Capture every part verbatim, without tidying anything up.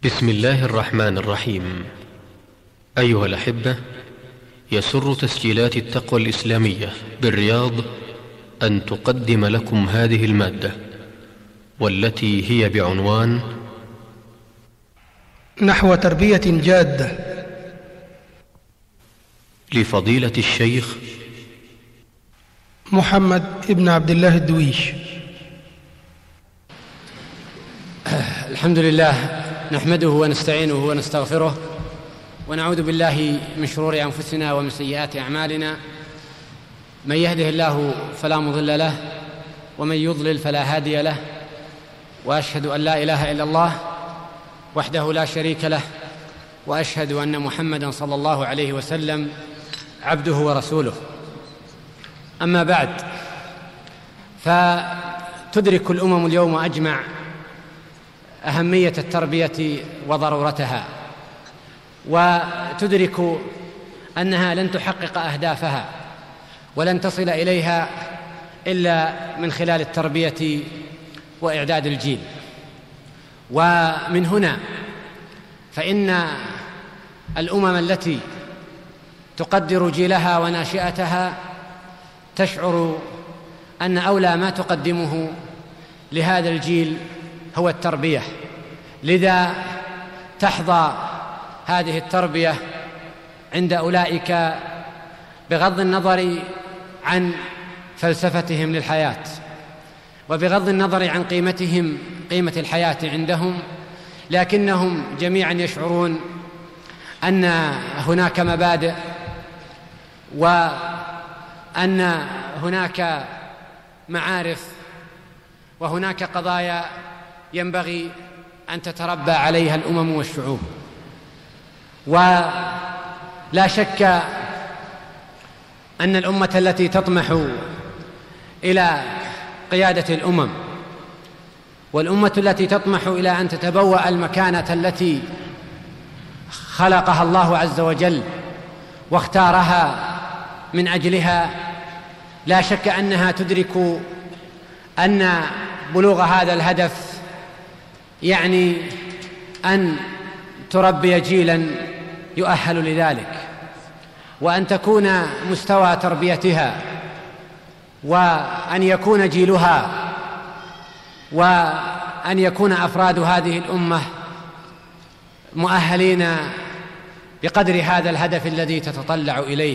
بسم الله الرحمن الرحيم. أيها الأحبة، يسر تسجيلات التقوى الإسلامية بالرياض أن تقدم لكم هذه المادة، والتي هي بعنوان نحو تربية جادة، لفضيلة الشيخ محمد ابن عبد الله الدويش. الحمد لله، نحمده ونستعينه ونستغفره، ونعوذ بالله من شرور أنفسنا ومن سيئات أعمالنا. من يهده الله فلا مضل له، ومن يضلل فلا هادي له، وأشهد أن لا إله إلا الله وحده لا شريك له، وأشهد أن محمدًا صلى الله عليه وسلم عبده ورسوله. أما بعد، فتدرك الأمم اليوم أجمع أهمية التربية وضرورتها، وتدرك أنها لن تحقق أهدافها ولن تصل إليها إلا من خلال التربية وإعداد الجيل. ومن هنا فإن الأمم التي تقدر جيلها وناشئتها تشعر أن أولى ما تقدمه لهذا الجيل هو التربية، لذا تحظى هذه التربية عند أولئك بغض النظر عن فلسفتهم للحياة، وبغض النظر عن قيمتهم قيمة الحياة عندهم، لكنهم جميعا يشعرون أن هناك مبادئ، وأن هناك معارف، وهناك قضايا ينبغي أن تتربى عليها الأمم والشعوب. ولا شك أن الأمة التي تطمح إلى قيادة الأمم، والأمة التي تطمح إلى أن تتبوأ المكانة التي خلقها الله عز وجل واختارها من أجلها، لا شك أنها تدرك أن بلوغ هذا الهدف يعني أن تربي جيلا يؤهل لذلك، وأن تكون مستوى تربيتها، وأن يكون جيلها، وأن يكون أفراد هذه الأمة مؤهلين بقدر هذا الهدف الذي تتطلع إليه.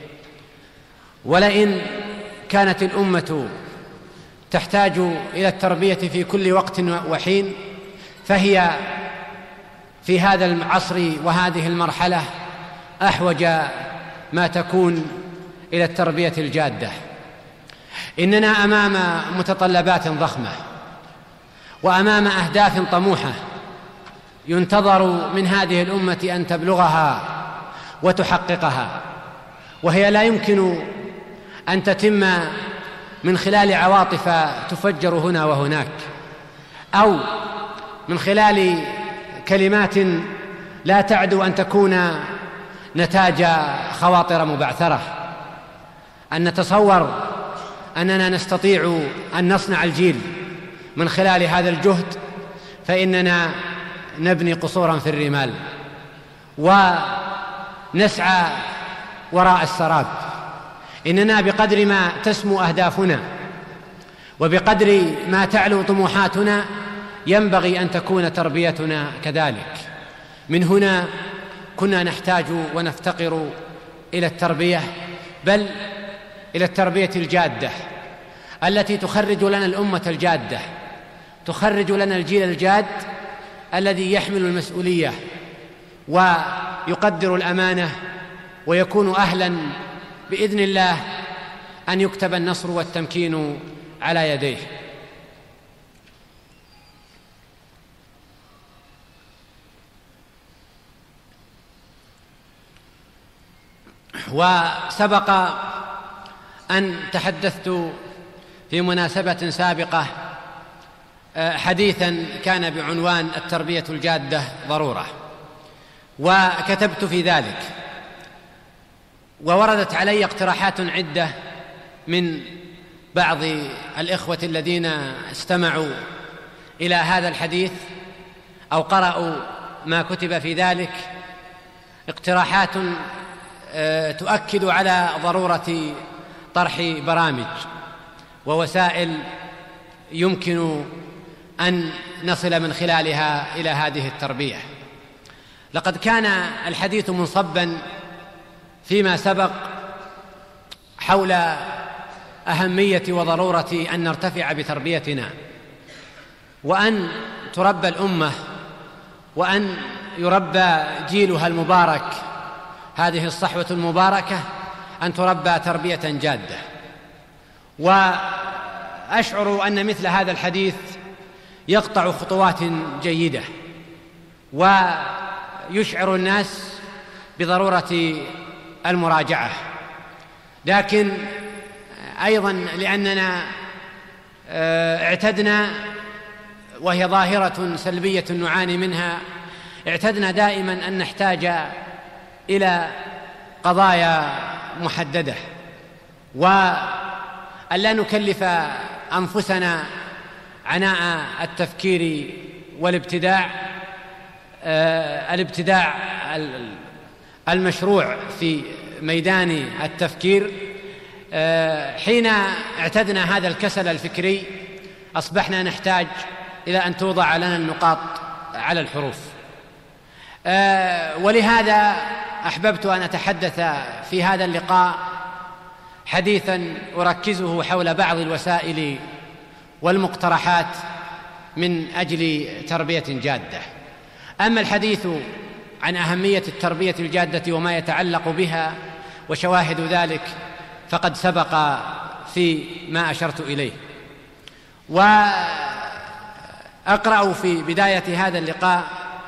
ولئن كانت الأمة تحتاج إلى التربية في كل وقت وحين، فهي في هذا العصر وهذه المرحلة أحوج ما تكون إلى التربية الجادة. إننا أمام متطلبات ضخمة، وأمام أهداف طموحة ينتظر من هذه الأمة أن تبلغها وتحققها، وهي لا يمكن أن تتم من خلال عواطف تفجر هنا وهناك، أو من خلال كلمات لا تعدو أن تكون نتاج خواطر مبعثرة. أن نتصور أننا نستطيع أن نصنع الجيل من خلال هذا الجهد، فإننا نبني قصورا في الرمال ونسعى وراء السراب. إننا بقدر ما تسمو أهدافنا وبقدر ما تعلو طموحاتنا ينبغي أن تكون تربيتنا كذلك. من هنا كنا نحتاج ونفتقر إلى التربية، بل إلى التربية الجادة التي تخرج لنا الأمة الجادة، تخرج لنا الجيل الجاد الذي يحمل المسؤولية ويقدر الأمانة، ويكون أهلاً بإذن الله أن يكتب النصر والتمكين على يديه. وسبق أن تحدثت في مناسبة سابقة حديثاً كان بعنوان التربية الجادة ضرورة، وكتبت في ذلك، ووردت علي اقتراحات عدة من بعض الإخوة الذين استمعوا إلى هذا الحديث أو قرأوا ما كتب في ذلك اقتراحات تؤكد على ضرورة طرح برامج ووسائل يمكن أن نصل من خلالها إلى هذه التربية. لقد كان الحديث منصبا فيما سبق حول أهمية وضرورة أن نرتفع بتربيتنا، وأن تربى الأمة، وأن يربى جيلها المبارك، هذه الصحوة المباركة أن تربى تربية جادة. وأشعر أن مثل هذا الحديث يقطع خطوات جيدة ويشعر الناس بضرورة المراجعة، لكن أيضا لأننا اعتدنا، وهي ظاهرة سلبية نعاني منها، اعتدنا دائما أن نحتاج إلى قضايا محددة، وأن لا نكلف أنفسنا عناء التفكير والابتداع الابتداع المشروع في ميدان التفكير. حين اعتدنا هذا الكسل الفكري أصبحنا نحتاج إلى أن توضع لنا النقاط على الحروف. ولهذا أحببت أن أتحدث في هذا اللقاء حديثا أركزه حول بعض الوسائل والمقترحات من أجل تربية جادة. أما الحديث عن أهمية التربية الجادة وما يتعلق بها وشواهد ذلك فقد سبق في ما أشرت إليه. وأقرأ في بداية هذا اللقاء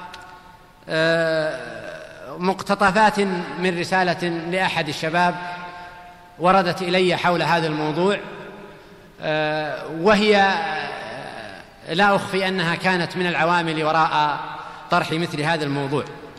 مقتطفات من رسالة لأحد الشباب وردت إلي حول هذا الموضوع، وهي لا أخفي أنها كانت من العوامل وراء طرح مثل هذا الموضوع.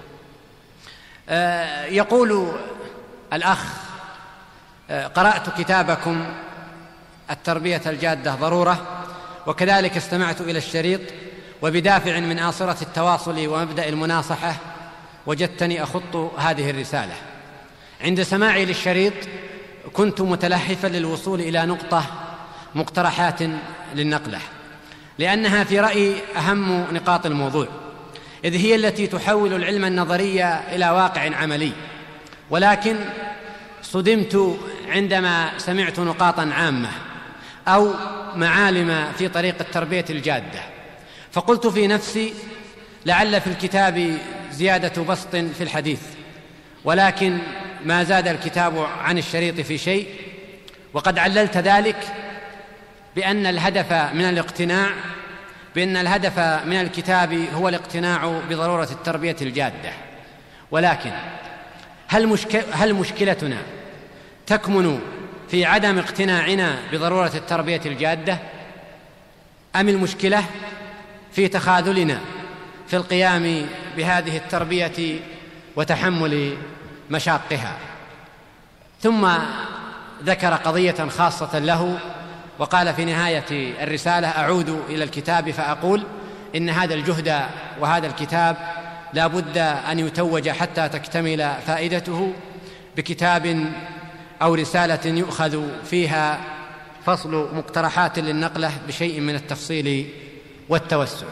يقول الأخ: قرأت كتابكم التربية الجادة ضرورة، وكذلك استمعت إلى الشريط، وبدافع من آصرة التواصل ومبدأ المناصحة وجدتني أخط هذه الرسالة. عند سماعي للشريط كنت متلهفا للوصول إلى نقطة مقترحات للنقلة، لأنها في رأيي أهم نقاط الموضوع، إذ هي التي تحول العلم النظري إلى واقع عملي. ولكن صدمت عندما سمعت نقاطا عامة أو معالم في طريق التربية الجادة، فقلت في نفسي لعل في الكتاب زيادة بسط في الحديث، ولكن ما زاد الكتاب عن الشريط في شيء. وقد عللت ذلك بأن الهدف من الاقتناع بأن الهدف من الكتاب هو الاقتناع بضرورة التربية الجادة. ولكن هل, مشك... هل مشكلتنا تكمن في عدم اقتناعنا بضرورة التربية الجادة، أم المشكلة في تخاذلنا في القيام بهذه التربية وتحمل مشاقها؟ ثم ذكر قضية خاصة له وقال في نهاية الرسالة: أعود إلى الكتاب فأقول إن هذا الجهد وهذا الكتاب لا بد أن يتوج حتى تكتمل فائدته بكتاب أو رسالة يؤخذ فيها فصل مقترحات للنقلة بشيء من التفصيل والتوسع.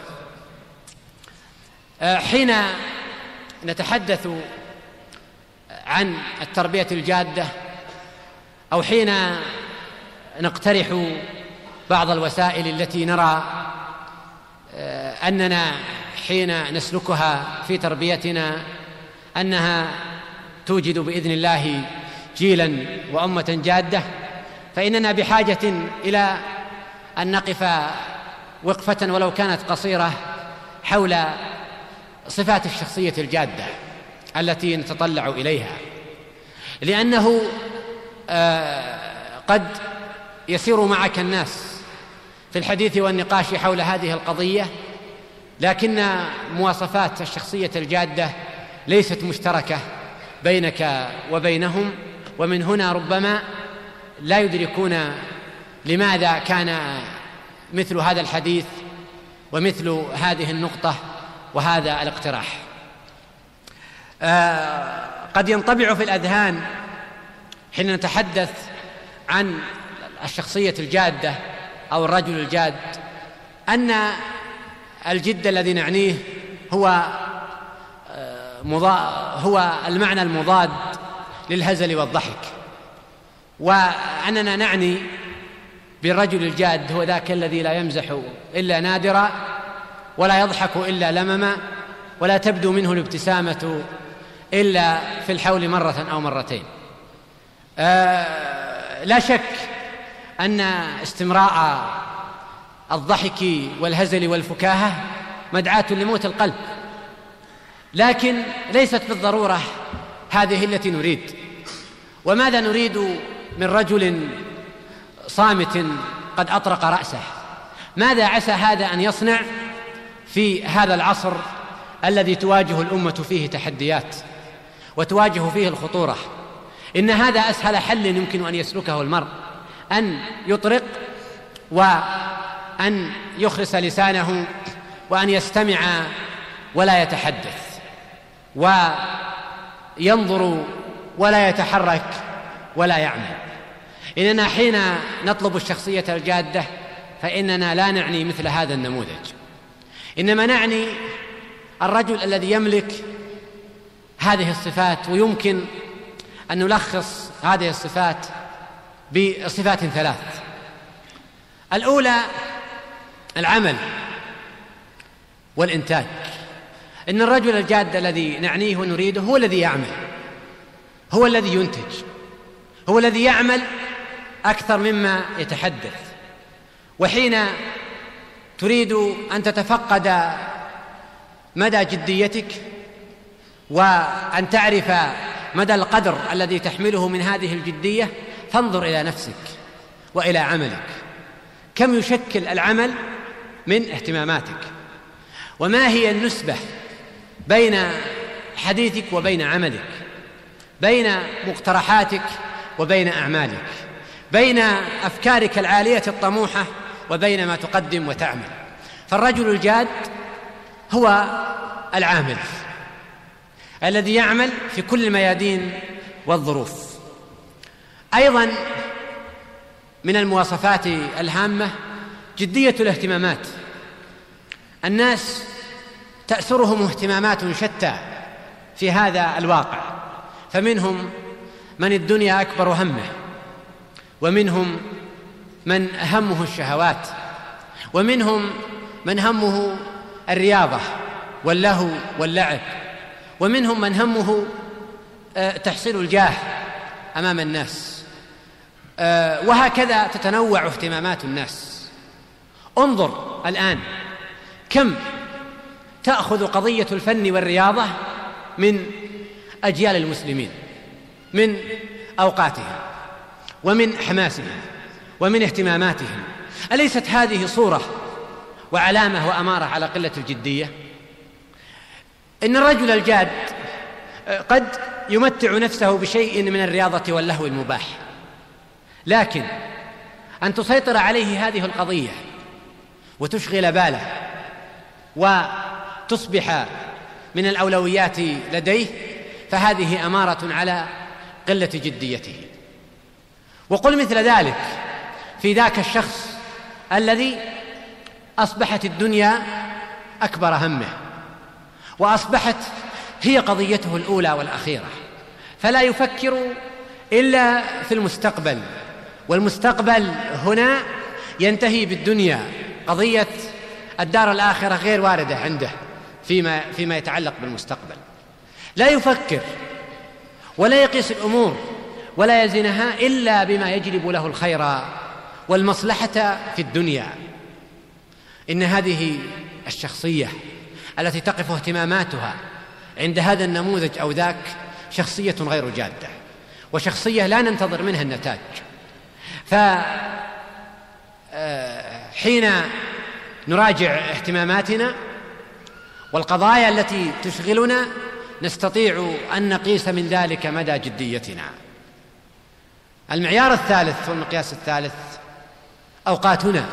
حين نتحدث عن التربية الجادة، أو حين نقترح بعض الوسائل التي نرى أننا حين نسلكها في تربيتنا أنها توجد بإذن الله جيلا وأمة جادة، فإننا بحاجة إلى أن نقف وقفة ولو كانت قصيرة حول صفات الشخصية الجادة التي نتطلع إليها، لأنه قد يسير معك الناس في الحديث والنقاش حول هذه القضية، لكن مواصفات الشخصية الجادة ليست مشتركة بينك وبينهم، ومن هنا ربما لا يدركون لماذا كان مثل هذا الحديث ومثل هذه النقطة وهذا الاقتراح. آه قد ينطبع في الأذهان حين نتحدث عن الشخصية الجادة أو الرجل الجاد أن الجد الذي نعنيه هو هو المعنى المضاد للهزل والضحك، وأننا نعني بالرجل الجاد هو ذاك الذي لا يمزح إلا نادرا ولا يضحك إلا لمما ولا تبدو منه الابتسامة إلا في الحول مرة أو مرتين. آه لا شك أن استمراء الضحك والهزل والفكاهة مدعاة لموت القلب، لكن ليست بالضرورة هذه التي نريد. وماذا نريد من رجل صامت قد أطرق رأسه؟ ماذا عسى هذا أن يصنع في هذا العصر الذي تواجه الأمة فيه تحديات وتواجه فيه الخطورة؟ إن هذا أسهل حل يمكن أن يسلكه المرء، أن يطرق وأن يخرس لسانه وأن يستمع ولا يتحدث وينظر ولا يتحرك ولا يعمل. إننا حين نطلب الشخصية الجادة فإننا لا نعني مثل هذا النموذج، إنما نعني الرجل الذي يملك هذه الصفات. ويمكن أن نلخص هذه الصفات بصفات ثلاث. الأولى العمل والإنتاج. إن الرجل الجاد الذي نعنيه ونريده هو الذي يعمل، هو الذي ينتج، هو الذي يعمل أكثر مما يتحدث. وحين تريد أن تتفقد مدى جديتك وأن تعرف مدى القدر الذي تحمله من هذه الجدية فانظر إلى نفسك وإلى عملك، كم يشكل العمل من اهتماماتك، وما هي النسبة بين حديثك وبين عملك، بين مقترحاتك وبين أعمالك، بين أفكارك العالية الطموحة وبين ما تقدم وتعمل. فالرجل الجاد هو العامل الذي يعمل في كل الميادين والظروف. أيضا من المواصفات الهامة جدية الاهتمامات. الناس تأسرهم اهتمامات شتى في هذا الواقع، فمنهم من الدنيا أكبر همه، ومنهم من همه الشهوات، ومنهم من همه الرياضة واللهو واللعب، ومنهم من همه تحصيل الجاه أمام الناس. وهكذا تتنوع اهتمامات الناس. انظر الآن كم تأخذ قضية الفن والرياضة من أجيال المسلمين، من أوقاتهم ومن حماسهم ومن اهتماماتهم. أليست هذه صورة وعلامة وأمارة على قلة الجدية؟ إن الرجل الجاد قد يمتع نفسه بشيء من الرياضة واللهو المباح، لكن أن تسيطر عليه هذه القضية وتشغل باله وتصبح من الأولويات لديه فهذه أمارة على قلة جديته. وقل مثل ذلك في ذاك الشخص الذي أصبحت الدنيا أكبر همه وأصبحت هي قضيته الأولى والأخيرة، فلا يفكر إلا في المستقبل، والمستقبل هنا ينتهي بالدنيا. قضية الدار الآخرة غير واردة عنده فيما, فيما يتعلق بالمستقبل. لا يفكر ولا يقيس الأمور ولا يزنها إلا بما يجلب له الخير والمصلحة في الدنيا. إن هذه الشخصية التي تقف اهتماماتها عند هذا النموذج أو ذاك شخصية غير جادة، وشخصية لا ننتظر منها النتاج. فحين نراجع اهتماماتنا والقضايا التي تشغلنا نستطيع أن نقيس من ذلك مدى جديتنا. المعيار الثالث والمقياس الثالث أوقاتنا،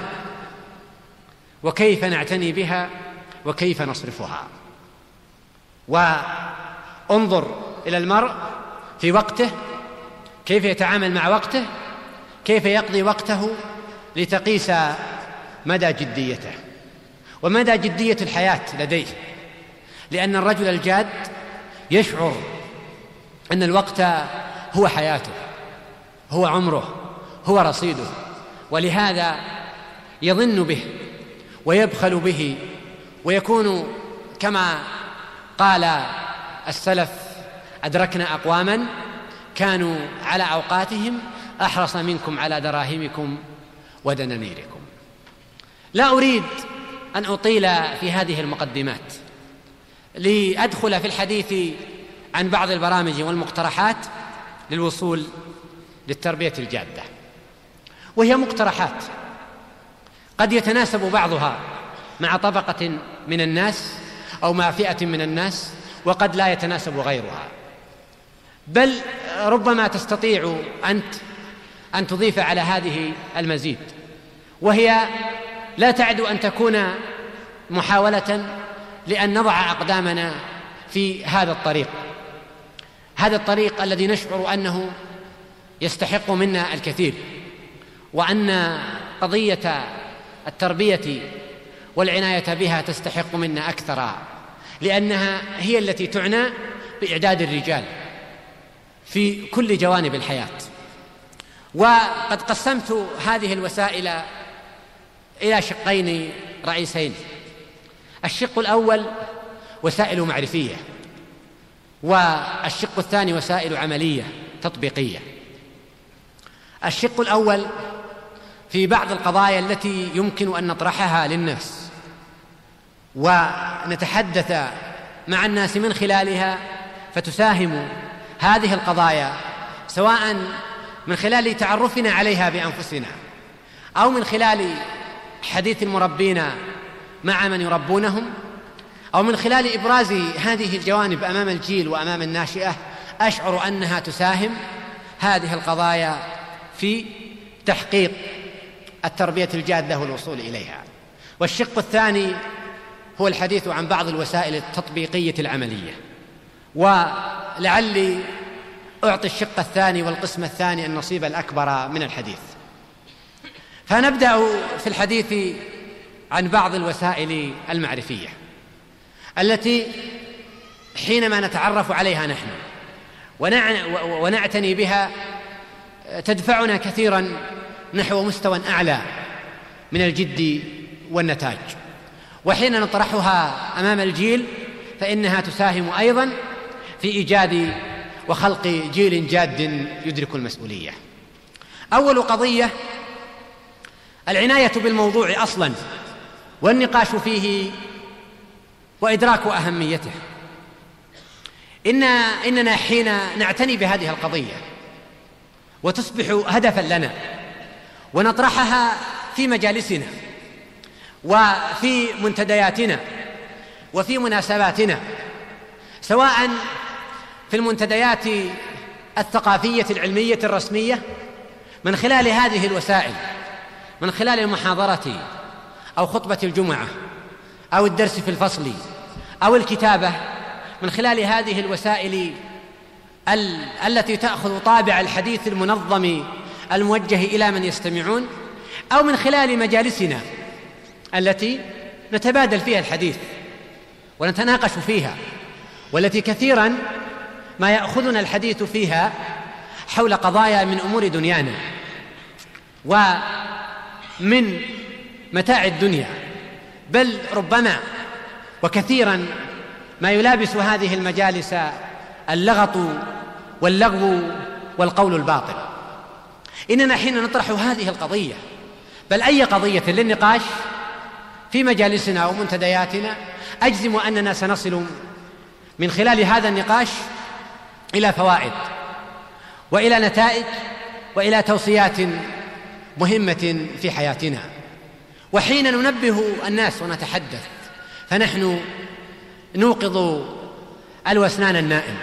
وكيف نعتني بها وكيف نصرفها. انظر إلى المرء في وقته، كيف يتعامل مع وقته، كيف يقضي وقته، لتقيس مدى جديته ومدى جدية الحياة لديه. لأن الرجل الجاد يشعر أن الوقت هو حياته، هو عمره، هو رصيده، ولهذا يظن به ويبخل به، ويكون كما قال السلف: أدركنا أقواما كانوا على أوقاتهم أحرص منكم على دراهمكم ودنانيركم. لا أريد أن أطيل في هذه المقدمات لأدخل في الحديث عن بعض البرامج والمقترحات للوصول للتربية الجادة، وهي مقترحات قد يتناسب بعضها مع طبقة من الناس أو مع فئة من الناس، وقد لا يتناسب غيرها، بل ربما تستطيع أنت أن تضيف على هذه المزيد، وهي لا تعد أن تكون محاولة لأن نضع أقدامنا في هذا الطريق هذا الطريق الذي نشعر أنه يستحق منا الكثير، وأن قضية التربية والعناية بها تستحق منا أكثر، لأنها هي التي تعنى بإعداد الرجال في كل جوانب الحياة. وقد قسمت هذه الوسائل إلى شقين رئيسين: الشق الأول وسائل معرفية، والشق الثاني وسائل عملية تطبيقية. الشق الأول في بعض القضايا التي يمكن أن نطرحها للناس ونتحدث مع الناس من خلالها، فتساهم هذه القضايا سواء من خلال تعرفنا عليها بأنفسنا أو من خلال حديث المربين مع من يربونهم أو من خلال إبراز هذه الجوانب أمام الجيل وأمام الناشئة، أشعر أنها تساهم هذه القضايا في تحقيق التربية الجادة والوصول إليها. والشق الثاني هو الحديث عن بعض الوسائل التطبيقية العملية، ولعلي أعطي الشق الثاني والقسم الثاني النصيب الأكبر من الحديث. فنبدأ في الحديث عن بعض الوسائل المعرفية التي حينما نتعرف عليها نحن ونعتني بها تدفعنا كثيرا نحو مستوى أعلى من الجد والنتاج، وحين نطرحها أمام الجيل فإنها تساهم أيضا في إيجاد وخلق جيل جاد يدرك المسؤولية. أول قضية العناية بالموضوع أصلا والنقاش فيه وإدراك أهميته. إن إننا حين نعتني بهذه القضية وتصبح هدفا لنا ونطرحها في مجالسنا وفي منتدياتنا وفي مناسباتنا، سواء في المنتديات الثقافية العلمية الرسمية من خلال هذه الوسائل، من خلال المحاضرة أو خطبة الجمعة أو الدرس في الفصل أو الكتابة، من خلال هذه الوسائل ال- التي تأخذ طابع الحديث المنظم الموجه إلى من يستمعون، أو من خلال مجالسنا التي نتبادل فيها الحديث ونتناقش فيها، والتي كثيرا ما يأخذنا الحديث فيها حول قضايا من أمور دنيانا ومن متاع الدنيا، بل ربما وكثيرا ما يلابس هذه المجالس اللغط واللغو والقول الباطل. إننا حين نطرح هذه القضية بل أي قضية للنقاش في مجالسنا ومنتدياتنا، أجزم أننا سنصل من خلال هذا النقاش إلى فوائد وإلى نتائج وإلى توصيات مهمة في حياتنا. وحين ننبه الناس ونتحدث فنحن نوقظ الوسنان النائم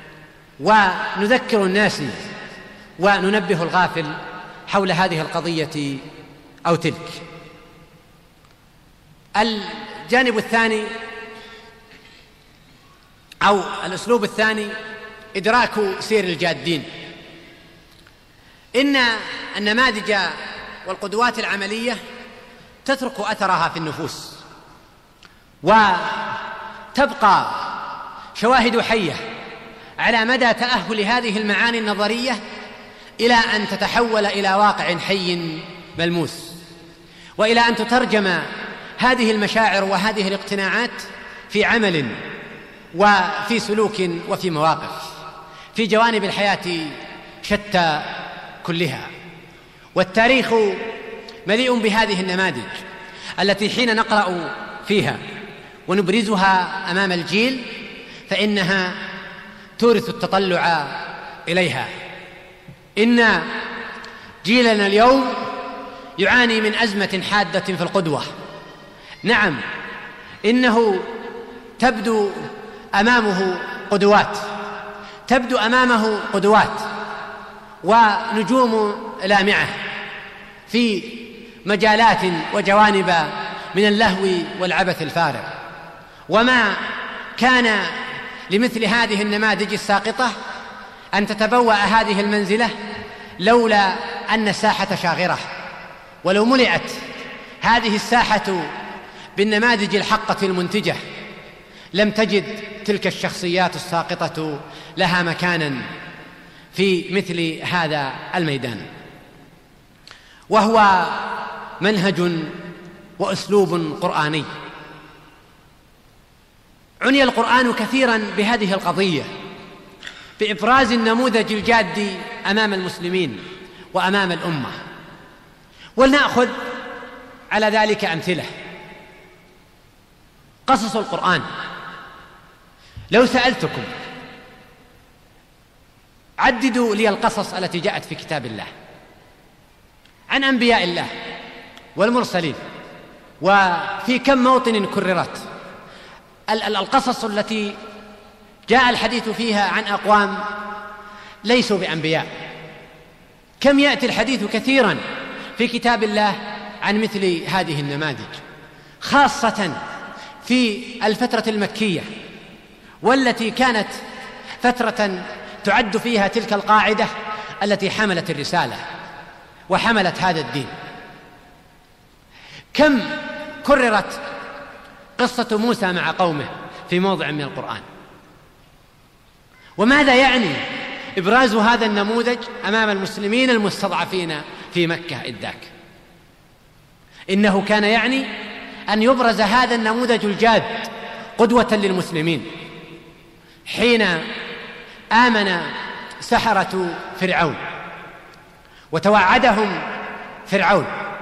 ونذكر الناس وننبه الغافل حول هذه القضية أو تلك. الجانب الثاني أو الأسلوب الثاني إدراك سير الجادين. إن النماذج والقدوات العملية تترك أثرها في النفوس، وتبقى شواهد حية على مدى تأهل هذه المعاني النظرية إلى أن تتحول إلى واقع حي ملموس، وإلى أن تترجم هذه المشاعر وهذه الاقتناعات في عمل وفي سلوك وفي مواقف في جوانب الحياة شتى كلها. والتاريخ مليء بهذه النماذج التي حين نقرأ فيها ونبرزها أمام الجيل فإنها تورث التطلع إليها. إن جيلنا اليوم يعاني من أزمة حادة في القدوة. نعم، إنه تبدو أمامه قدوات تبدو أمامه قدوات ونجوم لامعة في مجالات وجوانب من اللهو والعبث الفارغ، وما كان لمثل هذه النماذج الساقطة أن تتبوأ هذه المنزلة لولا أن الساحة شاغرة، ولو ملئت هذه الساحة بالنماذج الحقة المنتجة لم تجد تلك الشخصيات الساقطة لها مكانا في مثل هذا الميدان. وهو منهج وأسلوب قرآني. عني القرآن كثيرا بهذه القضية، بإبراز النموذج الجاد أمام المسلمين وأمام الأمة. ولنأخذ على ذلك أمثلة. قصص القرآن، لو سألتكم عددوا لي القصص التي جاءت في كتاب الله عن أنبياء الله والمرسلين، وفي كم موطن كررت القصص التي جاء الحديث فيها عن أقوام ليسوا بأنبياء. كم يأتي الحديث كثيرا في كتاب الله عن مثل هذه النماذج، خاصة في الفترة المكية، والتي كانت فترة تعد فيها تلك القاعدة التي حملت الرسالة وحملت هذا الدين. كم كررت قصة موسى مع قومه في موضع من القرآن؟ وماذا يعني إبراز هذا النموذج أمام المسلمين المستضعفين في مكة إذ ذاك؟ إنه كان يعني أن يبرز هذا النموذج الجاد قدوة للمسلمين حين آمن سحرة فرعون وتوعدهم فرعون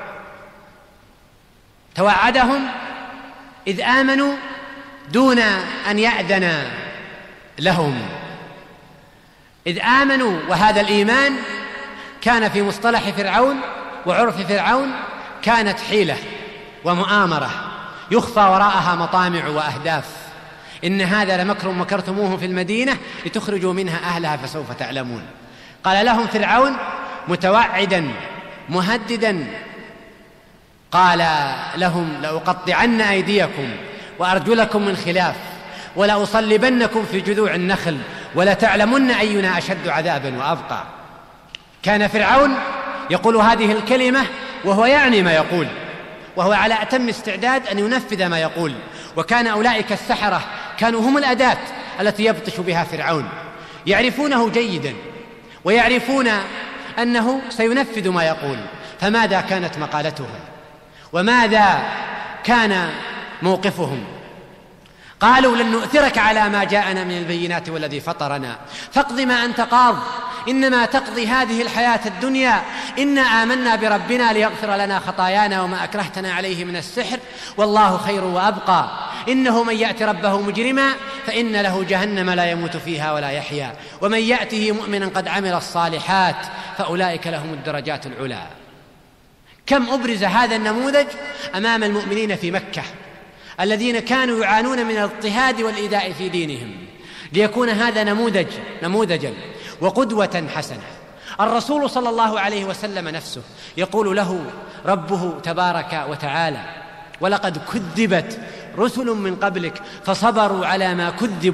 توعدهم إذ آمنوا دون أن يأذن لهم، إذ آمنوا، وهذا الإيمان كان في مصطلح فرعون وعرف فرعون كانت حيلة ومؤامرة يخفى وراءها مطامع وأهداف. إن هذا لمكر مكرتموه في المدينة لتخرجوا منها أهلها فسوف تعلمون. قال لهم فرعون متوعدا مهددا، قال لهم لأقطعن أيديكم وأرجلكم من خلاف ولأصلبنكم في جذوع النخل ولتعلمن أينا أشد عذابا وأبقى. كان فرعون يقول هذه الكلمة وهو يعني ما يقول، وهو على أتم استعداد أن ينفذ ما يقول. وكان أولئك السحرة كانوا هم الأداة التي يبطش بها فرعون، يعرفونه جيدا ويعرفون أنه سينفذ ما يقول. فماذا كانت مقالتهم وماذا كان موقفهم؟ قالوا لن نؤثرك على ما جاءنا من البينات والذي فطرنا فاقض ما أنت قاض إنما تقضي هذه الحياة الدنيا إنا آمنا بربنا ليغفر لنا خطايانا وما أكرهتنا عليه من السحر والله خير وأبقى إنه من يأتي ربه مجرما فإن له جهنم لا يموت فيها ولا يحيا ومن يأته مؤمنا قد عمل الصالحات فأولئك لهم الدرجات العلى. كم أبرز هذا النموذج أمام المؤمنين في مكة الذين كانوا يعانون من الاضطهاد والإيذاء في دينهم، ليكون هذا نموذج نموذجا وقدوة حسنة. الرسول صلى الله عليه وسلم نفسه يقول له ربه تبارك وتعالى ولقد كذبت رسل من قبلك فصبروا على ما كذبوا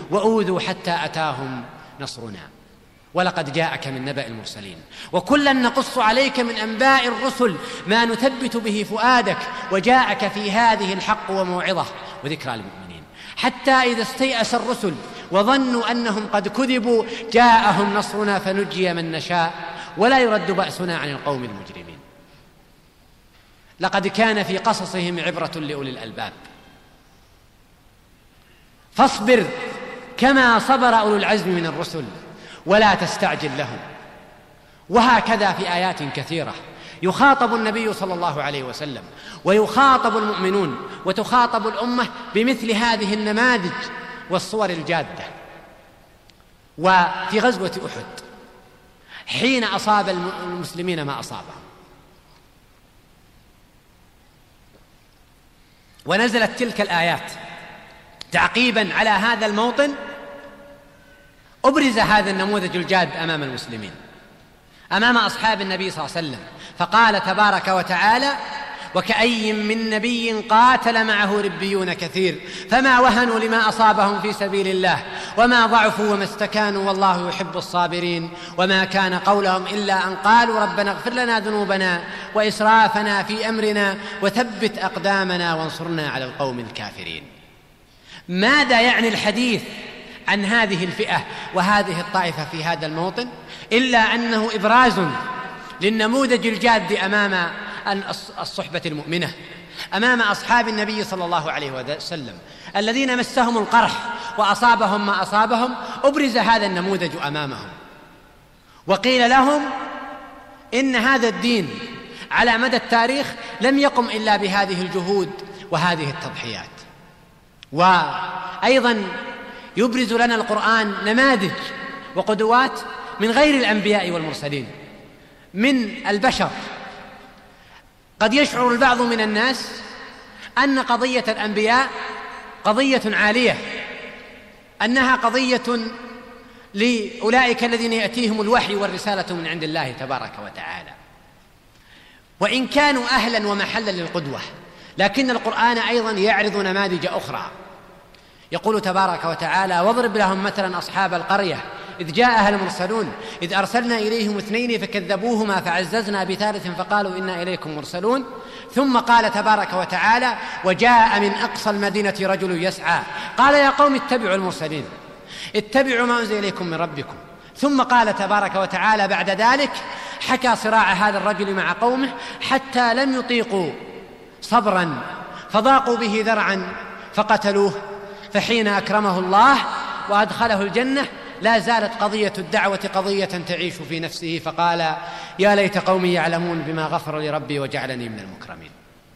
وأوذوا حتى أتاهم نصرنا ولقد جاءك من نبأ المرسلين وكلا نقص عليك من أنباء الرسل ما نثبت به فؤادك وجاءك في هذه الحق وموعظة وذكرى للمؤمنين حتى إذا استيأس الرسل وظنوا أنهم قد كذبوا جاءهم نصرنا فنجي من نشاء ولا يرد بأسنا عن القوم المجرمين. لقد كان في قصصهم عبرة لأولي الألباب فاصبر كما صبر أولو العزم من الرسل ولا تستعجل لهم. وهكذا في آيات كثيرة يخاطب النبي صلى الله عليه وسلم ويخاطب المؤمنون وتخاطب الأمة بمثل هذه النماذج والصور الجادة. وفي غزوة أحد حين أصاب المسلمين ما أصابهم ونزلت تلك الآيات تعقيبا على هذا الموطن أبرز هذا النموذج الجاد أمام المسلمين أمام أصحاب النبي صلى الله عليه وسلم فقال تبارك وتعالى وكأي من نبي قاتل معه ربيون كثير فما وهنوا لما أصابهم في سبيل الله وما ضعفوا وما استكانوا والله يحب الصابرين وما كان قولهم إلا أن قالوا ربنا اغفر لنا ذنوبنا وإسرافنا في أمرنا وثبت أقدامنا وانصرنا على القوم الكافرين. ماذا يعني الحديث عن هذه الفئة وهذه الطائفة في هذا الموطن إلا أنه إبراز للنموذج الجاد أمام الصحبة المؤمنة أمام أصحاب النبي صلى الله عليه وسلم الذين مسهم القرح وأصابهم ما أصابهم. أبرز هذا النموذج أمامهم وقيل لهم إن هذا الدين على مدى التاريخ لم يقم إلا بهذه الجهود وهذه التضحيات. وأيضا يبرز لنا القرآن نماذج وقدوات من غير الأنبياء والمرسلين من البشر. قد يشعر البعض من الناس أن قضية الأنبياء قضية عالية أنها قضية لأولئك الذين يأتيهم الوحي والرسالة من عند الله تبارك وتعالى وإن كانوا أهلا ومحلا للقدوة لكن القرآن أيضا يعرض نماذج أخرى. يقول تبارك وتعالى واضرب لهم مثلا أصحاب القرية إذ جاءها المرسلون إذ أرسلنا إليهم اثنين فكذبوهما فعززنا بثالث فقالوا إنا إليكم مرسلون. ثم قال تبارك وتعالى وجاء من أقصى المدينة رجل يسعى قال يا قوم اتبعوا المرسلين اتبعوا ما أنزل إليكم من ربكم. ثم قال تبارك وتعالى بعد ذلك حكى صراع هذا الرجل مع قومه حتى لم يطيقوا صبرا فضاقوا به ذرعا فقتلوه فحين أكرمه الله وأدخله الجنة لا زالت قضية الدعوة قضية تعيش في نفسه فقال يا ليت قومي يعلمون بما غفر لي ربي وجعلني من المكرمين.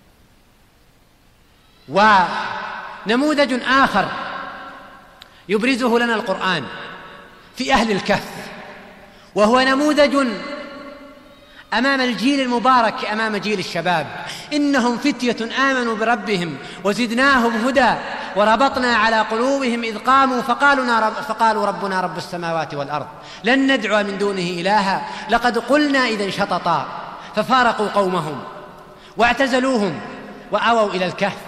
ونموذج آخر يبرزه لنا القرآن في أهل الكهف وهو نموذج أمام الجيل المبارك أمام جيل الشباب إنهم فتية آمنوا بربهم وزدناهم هدى وربطنا على قلوبهم إذ قاموا فقالوا, رب فقالوا ربنا رب السماوات والأرض لن ندعو من دونه إلها لقد قلنا إذا شططا ففارقوا قومهم واعتزلوهم وأووا إلى الكهف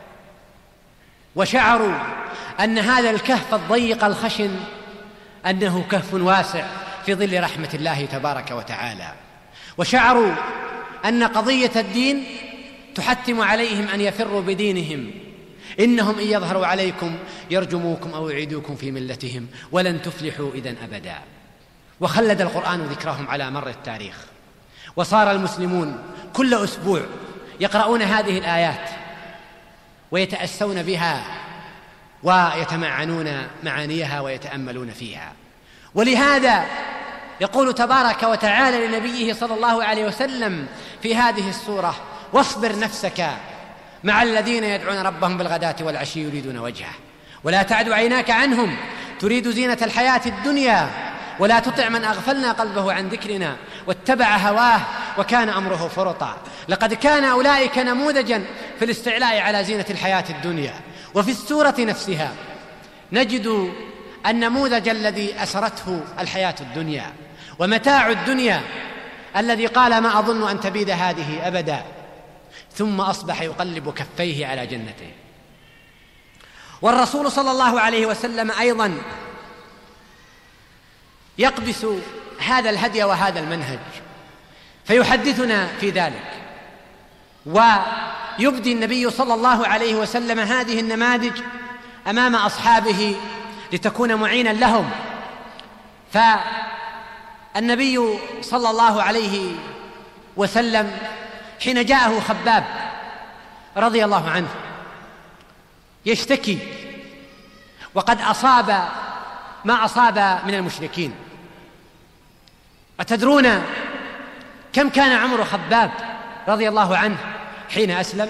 وشعروا أن هذا الكهف الضيق الخشن أنه كهف واسع في ظل رحمة الله تبارك وتعالى وشعروا أن قضية الدين تحتم عليهم أن يفروا بدينهم إنهم إن يظهروا عليكم يرجموكم أو يعيدوكم في ملتهم ولن تفلحوا إذن أبدا. وخلد القرآن ذكرهم على مر التاريخ وصار المسلمون كل أسبوع يقرؤون هذه الآيات ويتأسون بها ويتمعنون معانيها ويتأملون فيها. ولهذا يقول تبارك وتعالى لنبيه صلى الله عليه وسلم في هذه السورة واصبر نفسك مع الذين يدعون ربهم بالغداة والعشي يريدون وجهه ولا تعد عيناك عنهم تريد زينة الحياة الدنيا ولا تطع من أغفلنا قلبه عن ذكرنا واتبع هواه وكان أمره فرطا. لقد كان أولئك نموذجا في الاستعلاء على زينة الحياة الدنيا. وفي السورة نفسها نجد النموذج الذي أسرته الحياة الدنيا ومتاع الدنيا الذي قال ما أظن أن تبيد هذه أبدا ثم أصبح يقلب كفيه على جنته والرسول صلى الله عليه وسلم أيضا يقبس هذا الهدي وهذا المنهج فيحدثنا في ذلك، ويبدي النبي صلى الله عليه وسلم هذه النماذج أمام أصحابه لتكون معينا لهم. فالنبي صلى الله عليه وسلم حين جاءه خباب رضي الله عنه يشتكي وقد أصاب ما أصاب من المشركين، أتدرون كم كان عمر خباب رضي الله عنه حين أسلم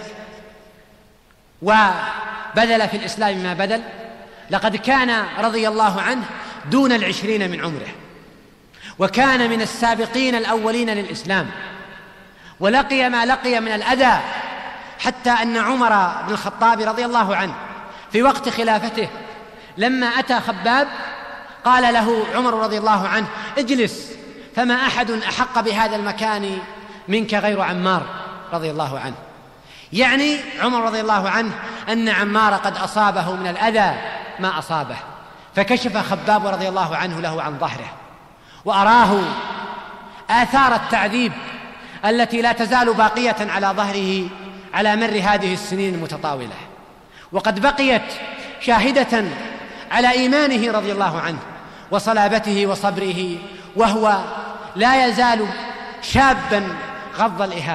وبذل في الإسلام ما بذل؟ لقد كان رضي الله عنه دون العشرين من عمره، وكان من السابقين الأولين للإسلام، ولقي ما لقي من الأذى، حتى أن عمر بن الخطاب رضي الله عنه في وقت خلافته لما أتى خباب قال له عمر رضي الله عنه: اجلس، فما أحد أحق بهذا المكان منك غير عمار رضي الله عنه. يعني عمر رضي الله عنه أن عمار قد أصابه من الأذى ما أصابه، فكشف خباب رضي الله عنه له عن ظهره وأراه آثار التعذيب التي لا تزال باقية على ظهره على مر هذه السنين المتطاولة، وقد بقيت شاهدة على إيمانه رضي الله عنه وصلابته وصبره، وهو لا يزال شابا غض الإهاب،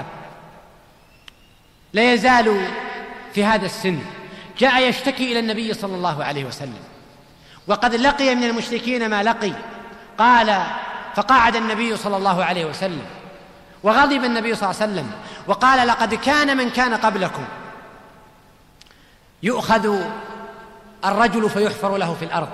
لا يزال في هذا السن. جاء يشتكي إلى النبي صلى الله عليه وسلم وقد لقي من المشركين ما لقي. قال فقعد النبي صلى الله عليه وسلم وغضب النبي صلى الله عليه وسلم وقال: لقد كان من كان قبلكم يؤخذ الرجل فيحفر له في الأرض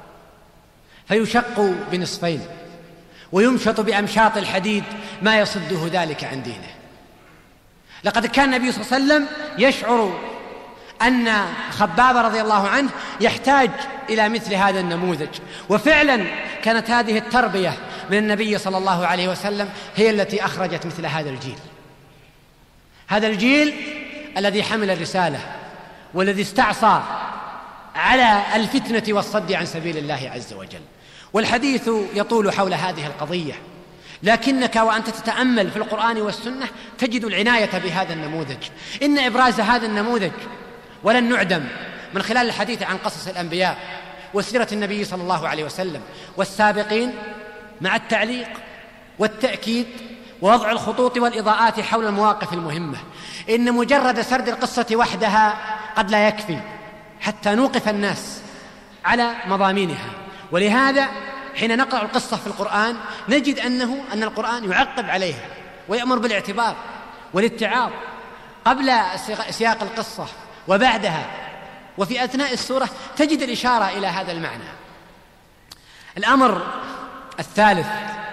فيشق بنصفين ويمشط بأمشاط الحديد ما يصده ذلك عن دينه. لقد كان النبي صلى الله عليه وسلم يشعر أن خباب رضي الله عنه يحتاج إلى مثل هذا النموذج، وفعلا كانت هذه التربية من النبي صلى الله عليه وسلم هي التي أخرجت مثل هذا الجيل، هذا الجيل الذي حمل الرسالة والذي استعصى على الفتنة والصد عن سبيل الله عز وجل. والحديث يطول حول هذه القضية، لكنك وأنت تتأمل في القرآن والسنة تجد العناية بهذا النموذج. إن إبراز هذا النموذج ولن نعدم من خلال الحديث عن قصص الأنبياء وسيرة النبي صلى الله عليه وسلم والسابقين، مع التعليق والتأكيد ووضع الخطوط والإضاءات حول المواقف المهمة. إن مجرد سرد القصة وحدها قد لا يكفي حتى نوقف الناس على مضامينها، ولهذا حين نقرأ القصة في القرآن نجد أنه أن القرآن يعقب عليها ويأمر بالاعتبار والاتعاظ قبل سياق القصة وبعدها، وفي أثناء السورة تجد الإشارة إلى هذا المعنى. الأمر الثالث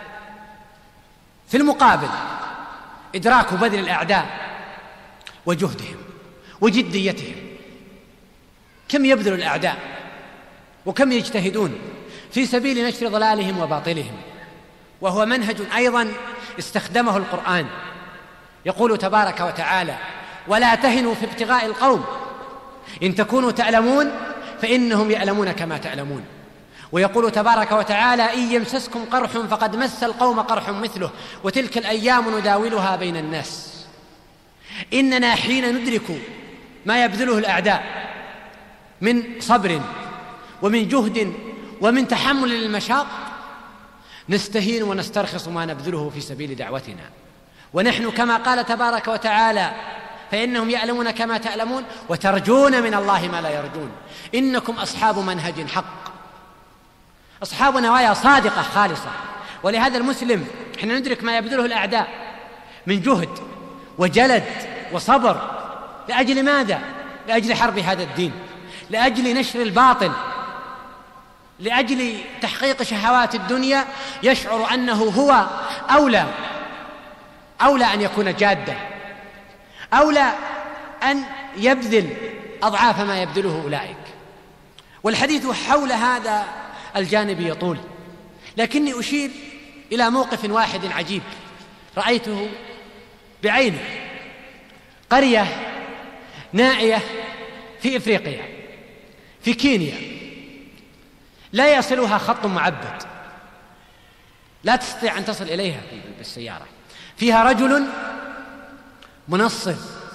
في المقابل إدراك بذل الأعداء وجهدهم وجديتهم. كم يبذل الأعداء وكم يجتهدون في سبيل نشر ضلالهم وباطلهم، وهو منهج أيضا استخدمه القرآن. يقول تبارك وتعالى: ولا تهنوا في ابتغاء القوم إن تكونوا تألمون فإنهم يألمون كما تألمون. ويقول تبارك وتعالى: إن يمسسكم قرح فقد مس القوم قرح مثله وتلك الأيام نداولها بين الناس. إننا حين ندرك ما يبذله الأعداء من صبر ومن جهد ومن تحمل للمشاق نستهين ونسترخص ما نبذله في سبيل دعوتنا، ونحن كما قال تبارك وتعالى: فإنهم يألمون كما تألمون وترجون من الله ما لا يرجون. إنكم أصحاب منهج حق، أصحاب نوايا صادقة خالصة. ولهذا المسلم حين ندرك ما يبذله الأعداء من جهد وجلد وصبر، لأجل ماذا؟ لأجل حرب هذا الدين، لأجل نشر الباطل، لأجل تحقيق شهوات الدنيا، يشعر أنه هو أولى أولى أن يكون جادا، أولى أن يبذل أضعاف ما يبذله أولئك. والحديث حول هذا الجانب يطول، لكني أشير إلى موقف واحد عجيب رأيته بعيني. قرية نائية في إفريقيا في كينيا لا يصلها خط معبد، لا تستطيع أن تصل إليها بالسيارة. فيها رجل منصر.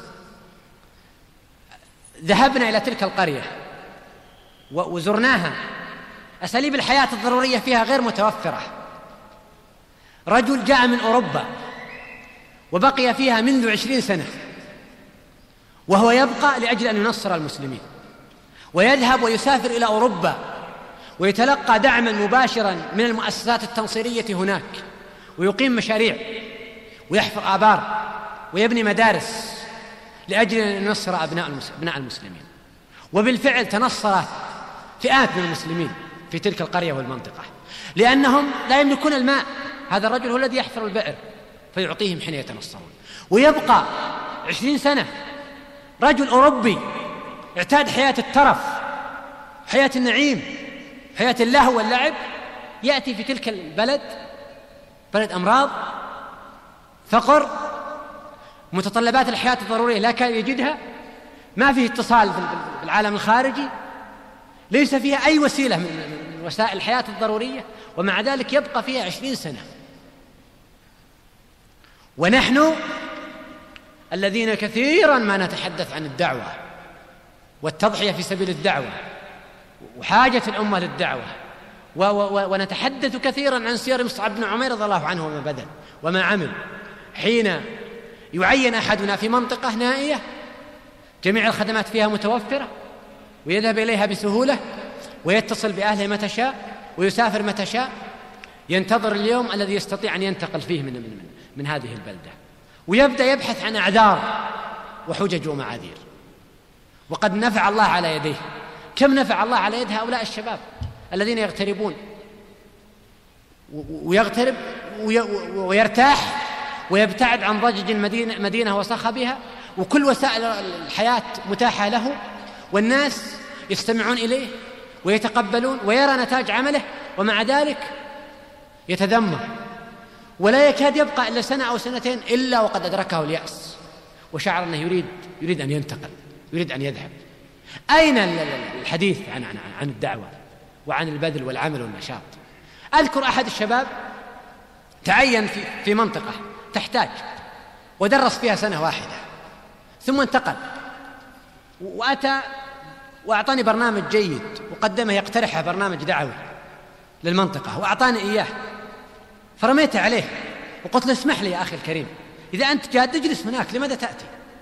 ذهبنا إلى تلك القرية وزرناها. أساليب الحياة الضرورية فيها غير متوفرة. رجل جاء من أوروبا وبقي فيها منذ عشرين سنة، وهو يبقى لأجل أن ينصر المسلمين، ويذهب ويسافر إلى أوروبا ويتلقى دعما مباشرا من المؤسسات التنصيرية هناك، ويقيم مشاريع ويحفر آبار ويبني مدارس لأجل أن ينصر أبناء المسلمين. وبالفعل تنصرت فئات من المسلمين في تلك القرية والمنطقة، لأنهم لا يملكون الماء. هذا الرجل هو الذي يحفر البئر فيعطيهم حين يتنصرون. ويبقى عشرين سنة رجل أوروبي اعتاد حياة الترف، حياة النعيم، حياة اللهو واللعب، يأتي في تلك البلد، بلد أمراض، فقر، متطلبات الحياة الضرورية لا كان يجدها، ما فيه اتصال بالعالم الخارجي، ليس فيها أي وسيلة من وسائل الحياة الضرورية، ومع ذلك يبقى فيها عشرين سنة. ونحن الذين كثيرا ما نتحدث عن الدعوة والتضحية في سبيل الدعوة وحاجة الأمة للدعوة، و و ونتحدث كثيرا عن سير مصعب بن عمير رضي الله عنه وما بذل وما عمل. حين يعين أحدنا في منطقة نائية جميع الخدمات فيها متوفرة، ويذهب إليها بسهولة ويتصل بأهله متى شاء ويسافر متى شاء، ينتظر اليوم الذي يستطيع أن ينتقل فيه من, من, من هذه البلدة، ويبدأ يبحث عن أعذار وحجج ومعاذير. وقد نفع الله على يديه. كم نفع الله على يد هؤلاء الشباب الذين يغتربون ويغترب ويرتاح ويبتعد عن ضجج المدينة مدينة وصخبها، وكل وسائل الحياة متاحة له، والناس يستمعون إليه ويتقبلون ويرى نتاج عمله، ومع ذلك يتذمر ولا يكاد يبقى إلا سنة أو سنتين إلا وقد أدركه اليأس وشعر أنه يريد يريد أن ينتقل، يريد أن يذهب. أين الحديث عن عن عن الدعوة وعن البذل والعمل والنشاط؟ أذكر أحد الشباب تعين في في منطقة تحتاج، ودرس فيها سنة واحدة، ثم انتقل وأتى وأعطاني برنامج جيد وقدمه يقترحه برنامج دعوي للمنطقة وأعطاني إياه، فرميت عليه وقلت له اسمح لي يا أخي الكريم، إذا أنت جاد اجلس هناك، لماذا تأتي؟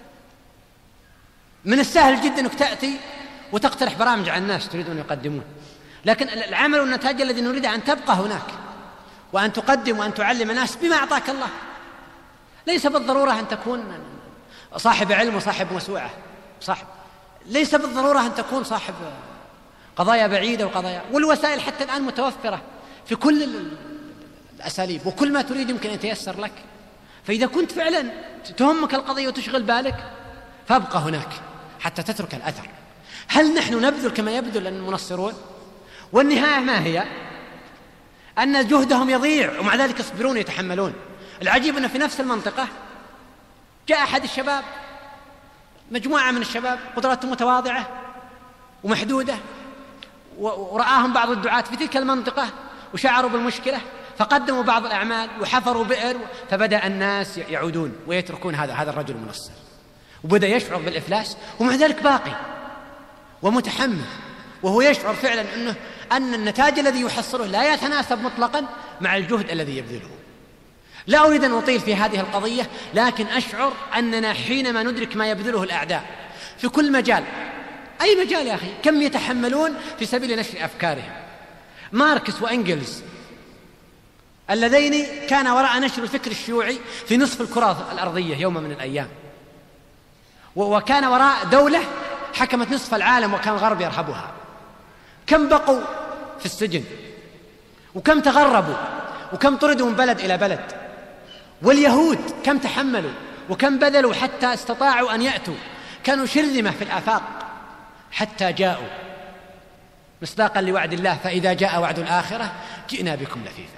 من السهل جدا أنك تأتي وتقترح برامج على الناس تريد أن يقدمون، لكن العمل والنتائج الذي نريدها أن تبقى هناك وأن تقدم وأن تعلم الناس بما أعطاك الله. ليس بالضرورة أن تكون صاحب علم وصاحب مسوعة، صاحب ليس بالضرورة أن تكون صاحب قضايا بعيدة وقضايا، والوسائل حتى الآن متوفرة في كل الأساليب، وكل ما تريد يمكن أن يتيسر لك. فإذا كنت فعلا تهمك القضية وتشغل بالك فابقى هناك حتى تترك الأثر. هل نحن نبذل كما يبذل المنصرون؟ والنهاية ما هي؟ أن جهدهم يضيع ومع ذلك يصبرون يتحملون. العجيب أن في نفس المنطقة جاء أحد الشباب، مجموعة من الشباب قدراتهم متواضعة ومحدودة، ورآهم بعض الدعاة في تلك المنطقة وشعروا بالمشكلة فقدموا بعض الأعمال وحفروا بئر، فبدأ الناس يعودون ويتركون هذا هذا الرجل المنصر، وبدأ يشعر بالإفلاس ومع ذلك باقي ومتحمل، وهو يشعر فعلا أنه أن النتاج الذي يحصله لا يتناسب مطلقا مع الجهد الذي يبذله. لا أريد أن أطيل في هذه القضية، لكن أشعر أننا حينما ندرك ما يبذله الأعداء في كل مجال، أي مجال يا أخي، كم يتحملون في سبيل نشر أفكارهم. ماركس وإنجلز اللذين كان وراء نشر الفكر الشيوعي في نصف الكرة الأرضية يوم من الأيام، وكان وراء دولة حكمت نصف العالم وكان الغرب يرهبها، كم بقوا في السجن وكم تغربوا وكم طردوا من بلد إلى بلد. واليهود كم تحملوا وكم بذلوا حتى استطاعوا أن يأتوا، كانوا شرذمة في الآفاق حتى جاءوا مصداقا لوعد الله، فإذا جاء وعد الآخرة جئنا بكم لفيفا.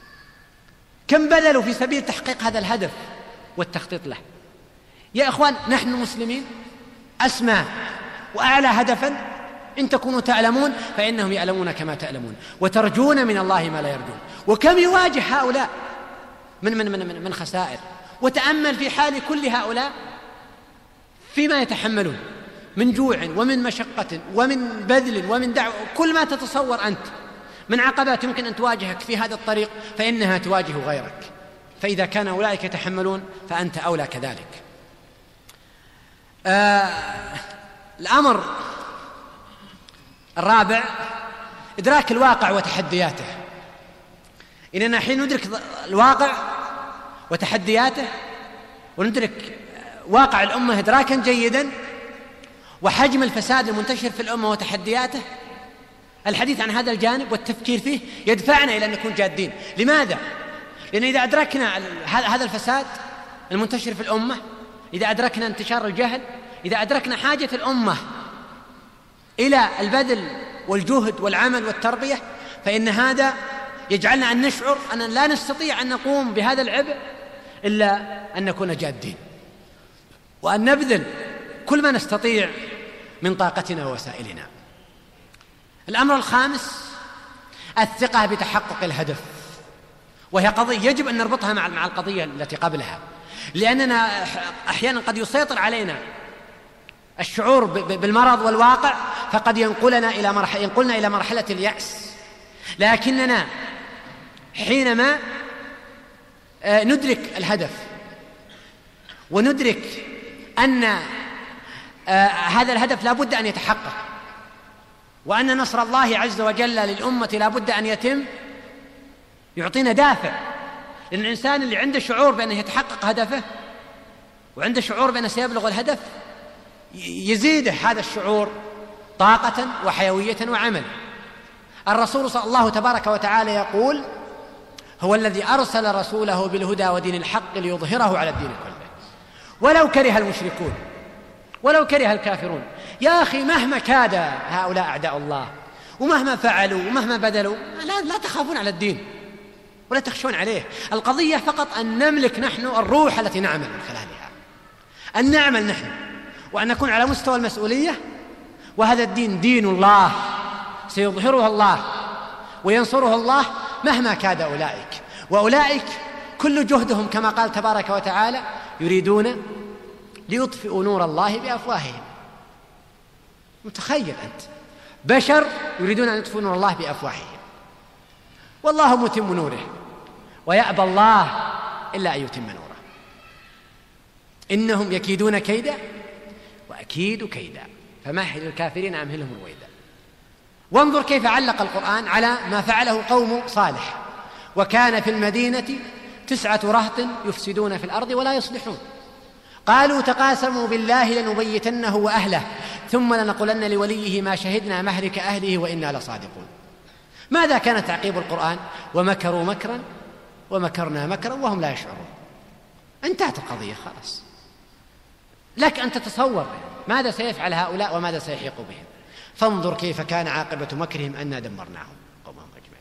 كم بذلوا في سبيل تحقيق هذا الهدف والتخطيط له. يا إخوان، نحن المسلمين أسمى وأعلى هدفا إن تكونوا تعلمون فإنهم يعلمون كما تعلمون وترجون من الله ما لا يرجون. وكم يواجه هؤلاء من, من, من, من خسائر. وتأمل في حال كل هؤلاء فيما يتحملون من جوع ومن مشقة ومن بذل ومن دعوة، كل ما تتصور أنت من عقبات يمكن أن تواجهك في هذا الطريق فإنها تواجه غيرك. فإذا كان أولئك يتحملون فأنت أولى كذلك. آه الأمر الرابع إدراك الواقع وتحدياته. إننا حين ندرك الواقع وتحدياته وندرك واقع الأمة إدراكا جيدا وحجم الفساد المنتشر في الأمة وتحدياته، الحديث عن هذا الجانب والتفكير فيه يدفعنا إلى أن نكون جادين. لماذا؟ لأن إذا أدركنا هذا الفساد المنتشر في الأمة، إذا أدركنا انتشار الجهل، إذا أدركنا حاجة الأمة إلى البذل والجهد والعمل والتربية، فإن هذا يجعلنا أن نشعر أن لا نستطيع أن نقوم بهذا العبء إلا أن نكون جادين، وأن نبذل كل ما نستطيع من طاقتنا ووسائلنا. الأمر الخامس الثقة بتحقق الهدف، وهي قضية يجب أن نربطها مع مع القضية التي قبلها، لأننا أحيانا قد يسيطر علينا الشعور بالمرض والواقع فقد ينقلنا إلى مرحلة ينقلنا إلى مرحلة اليأس. لكننا حينما ندرك الهدف وندرك أن هذا الهدف لا بد أن يتحقق، وأن نصر الله عز وجل للأمة لا بد أن يتم، يعطينا دافع. لأن الإنسان اللي عنده شعور بأنه يتحقق هدفه وعنده شعور بأنه سيبلغ الهدف يزيده هذا الشعور طاقة وحيوية وعمل. الرسول صلى الله تبارك وتعالى يقول: هو الذي أرسل رسوله بالهدى ودين الحق ليظهره على الدين كله ولو كره المشركون ولو كره الكافرون. يا أخي مهما كاد هؤلاء أعداء الله ومهما فعلوا ومهما بذلوا لا, لا تخافون على الدين ولا تخشون عليه. القضية فقط أن نملك نحن الروح التي نعمل من خلالها، أن نعمل نحن وأن نكون على مستوى المسؤولية. وهذا الدين دين الله سيظهره الله وينصره الله مهما كاد أولئك. وأولئك كل جهدهم كما قال تبارك وتعالى يريدون ليطفئوا نور الله بأفواههم. متخيل أنت بشر يريدون أن يطفئوا نور الله بأفواههم والله متم نوره ويأبى الله إلا أن يتم نوره. إنهم يكيدون كيدا وأكيد كيدا فمهل الكافرين أمهلهم رويدا. وانظر كيف علق القرآن على ما فعله قوم صالح: وكان في المدينة تسعة رهط يفسدون في الأرض ولا يصلحون قالوا تقاسموا بالله لنبيتنه وأهله ثم لنقولن لوليه ما شهدنا مهلك أهله وإنا لصادقون. ماذا كان تعقيب القرآن؟ ومكروا مكرا ومكرنا مكرا وهم لا يشعرون. انتهت القضية خلاص. لك أن تتصور ماذا سيفعل هؤلاء وماذا سيحيق بهم. فانظر كيف كان عاقبة مكرهم أنا دمرناهم قومهم أجمعين.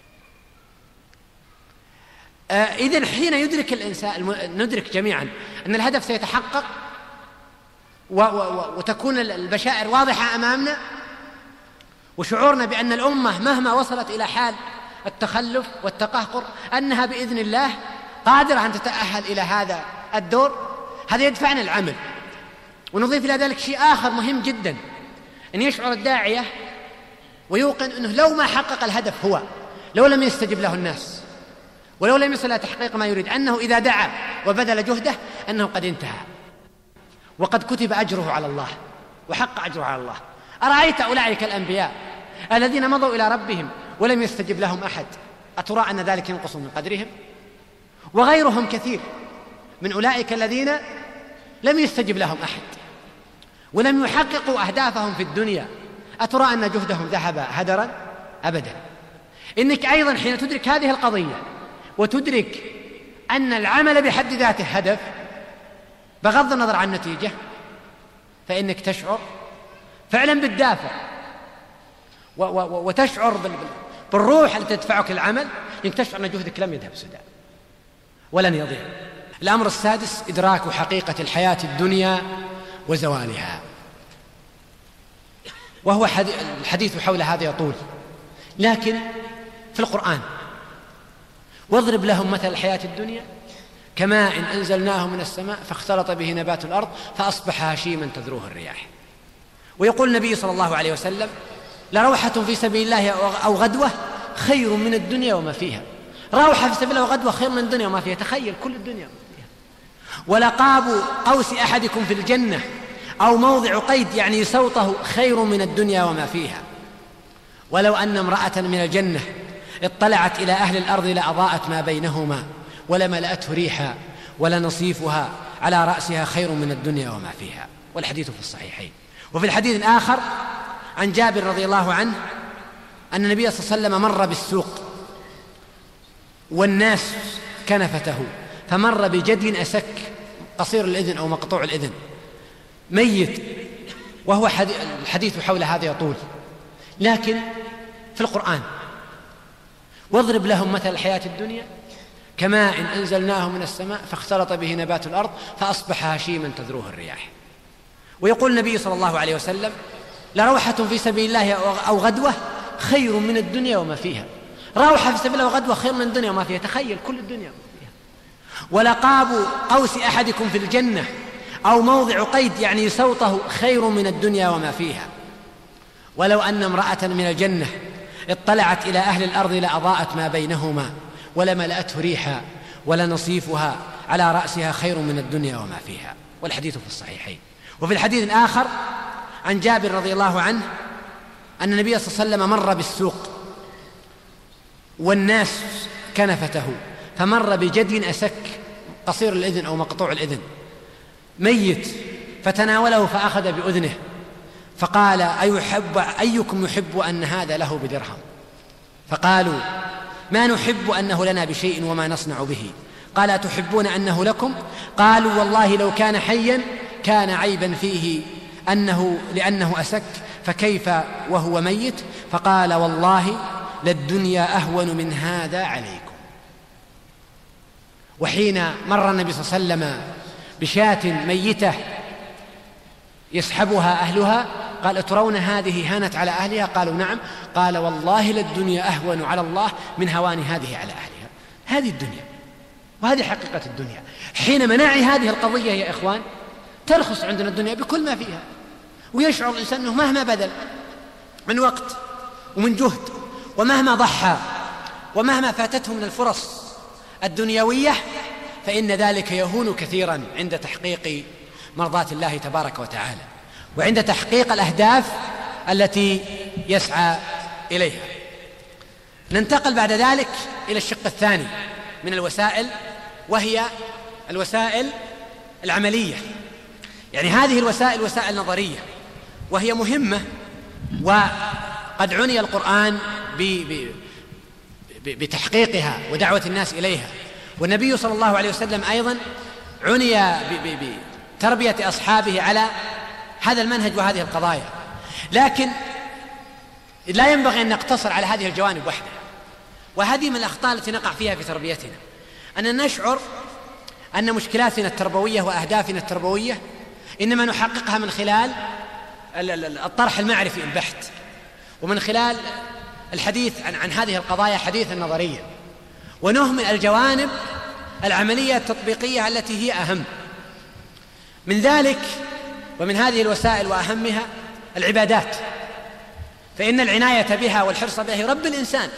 آه إذن حين يدرك الإنسان ندرك جميعا أن الهدف سيتحقق و و وتكون البشائر واضحة أمامنا، وشعورنا بأن الأمة مهما وصلت إلى حال التخلف والتقهقر أنها بإذن الله قادرة أن تتأهل إلى هذا الدور، هذا يدفعنا العمل. ونضيف إلى ذلك شيء آخر مهم جدا، أن يشعر الداعية ويوقن أنه لو ما حقق الهدف هو، لو لم يستجب له الناس ولو لم يصل إلى تحقيق ما يريد، أنه إذا دعا وبذل جهده أنه قد انتهى وقد كتب أجره على الله وحق أجره على الله. أرأيت أولئك الأنبياء الذين مضوا إلى ربهم ولم يستجب لهم أحد، أترى أن ذلك ينقص من قدرهم؟ وغيرهم كثير من أولئك الذين لم يستجب لهم أحد ولم يحققوا أهدافهم في الدنيا، أترى أن جهدهم ذهب هدرا؟ أبدا. إنك أيضا حين تدرك هذه القضية وتدرك أن العمل بحد ذاته هدف بغض النظر عن النتيجة، فإنك تشعر فعلا بالدافع وتشعر بالروح التي تدفعك للعمل، إنك تشعر أن جهدك لم يذهب سدى ولن يضيع. الأمر السادس إدراك حقيقة الحياة الدنيا وزوالها. وهو الحديث حول هذا يطول، لكن في القرآن: واضرب لهم مثل الحياة الدنيا كماء إن أنزلناه من السماء فاختلط به نبات الأرض فأصبح هشيما تذروه الرياح. ويقول النبي صلى الله عليه وسلم: لروحة في سبيل الله أو غدوة خير من الدنيا وما فيها. روحة في سبيل الله وغدوة خير من الدنيا وما فيها، تخيل كل الدنيا وما فيها. ولقاب قوس أحدكم في الجنة أو موضع قيد يعني صوته خير من الدنيا وما فيها. ولو أن امرأة من الجنة اطلعت إلى أهل الأرض لأضاءت ما بينهما ولملأته ريحا ولنصيفها على رأسها خير من الدنيا وما فيها. والحديث في الصحيحين. وفي الحديث الآخر عن جابر رضي الله عنه أن النبي صلى الله عليه وسلم مر بالسوق والناس كنفته، فمر بجدي أسك قصير الإذن أو مقطوع الإذن ميت، وهو الحديث حول هذا يطول، لكن في القرآن: واضرب لهم مثل الحياة الدنيا كماء إن أنزلناه من السماء فاختلط به نبات الأرض فأصبح هشيما تذروه الرياح. ويقول النبي صلى الله عليه وسلم: لروحة في سبيل الله أو غدوة خير من الدنيا وما فيها. روحة في سبيل الله وغدوة خير من الدنيا وما فيها، تخيل كل الدنيا وما فيها. ولقاب قوس أحدكم في الجنة أو موضع قيد يعني صوته خير من الدنيا وما فيها. ولو أن امرأة من الجنة اطلعت إلى أهل الأرض لأضاءت ما بينهما ولملأته ريحا ولنصيفها على رأسها خير من الدنيا وما فيها. والحديث في الصحيحين. وفي الحديث الآخر عن جابر رضي الله عنه أن النبي صلى الله عليه وسلم مر بالسوق والناس كنفته، فمر بجدي أسك قصير الإذن أو مقطوع الإذن ميت، فتناوله فأخذ بأذنه فقال: أيحب أيكم يحب أن هذا له بدرهم؟ فقالوا: ما نحب أنه لنا بشيء وما نصنع به. قال: أتحبون أنه لكم؟ قالوا: والله لو كان حيا كان عيبا فيه أنه لأنه أسك، فكيف وهو ميت؟ فقال: والله للدنيا أهون من هذا عليكم. وحين مر النبي صلى الله عليه وسلم بشاة ميتة يسحبها أهلها قال: أترون هذه هانت على أهلها؟ قالوا: نعم. قال: والله للدنيا أهون على الله من هوان هذه على أهلها. هذه الدنيا، وهذه حقيقة الدنيا. حين مناعي هذه القضية يا إخوان ترخص عندنا الدنيا بكل ما فيها، ويشعر الإنسان أنه مهما بذل من وقت ومن جهد ومهما ضحى ومهما فاتته من الفرص الدنيوية فإن ذلك يهون كثيرا عند تحقيق مرضاة الله تبارك وتعالى وعند تحقيق الأهداف التي يسعى إليها. ننتقل بعد ذلك إلى الشق الثاني من الوسائل، وهي الوسائل العملية. يعني هذه الوسائل وسائل نظرية وهي مهمة، وقد عني القرآن بتحقيقها ودعوة الناس إليها، والنبي صلى الله عليه وسلم أيضا عني بتربية أصحابه على هذا المنهج وهذه القضايا. لكن لا ينبغي أن نقتصر على هذه الجوانب وحدها، وهذه من الأخطاء التي نقع فيها في تربيتنا، أننا نشعر أن مشكلاتنا التربوية وأهدافنا التربوية إنما نحققها من خلال الطرح المعرفي البحت، ومن خلال الحديث عن, عن هذه القضايا حديثا نظريا، ونهمل الجوانب العملية التطبيقية التي هي أهم من ذلك. ومن هذه الوسائل وأهمها العبادات، فإن العناية بها والحرص بها يربي الإنسان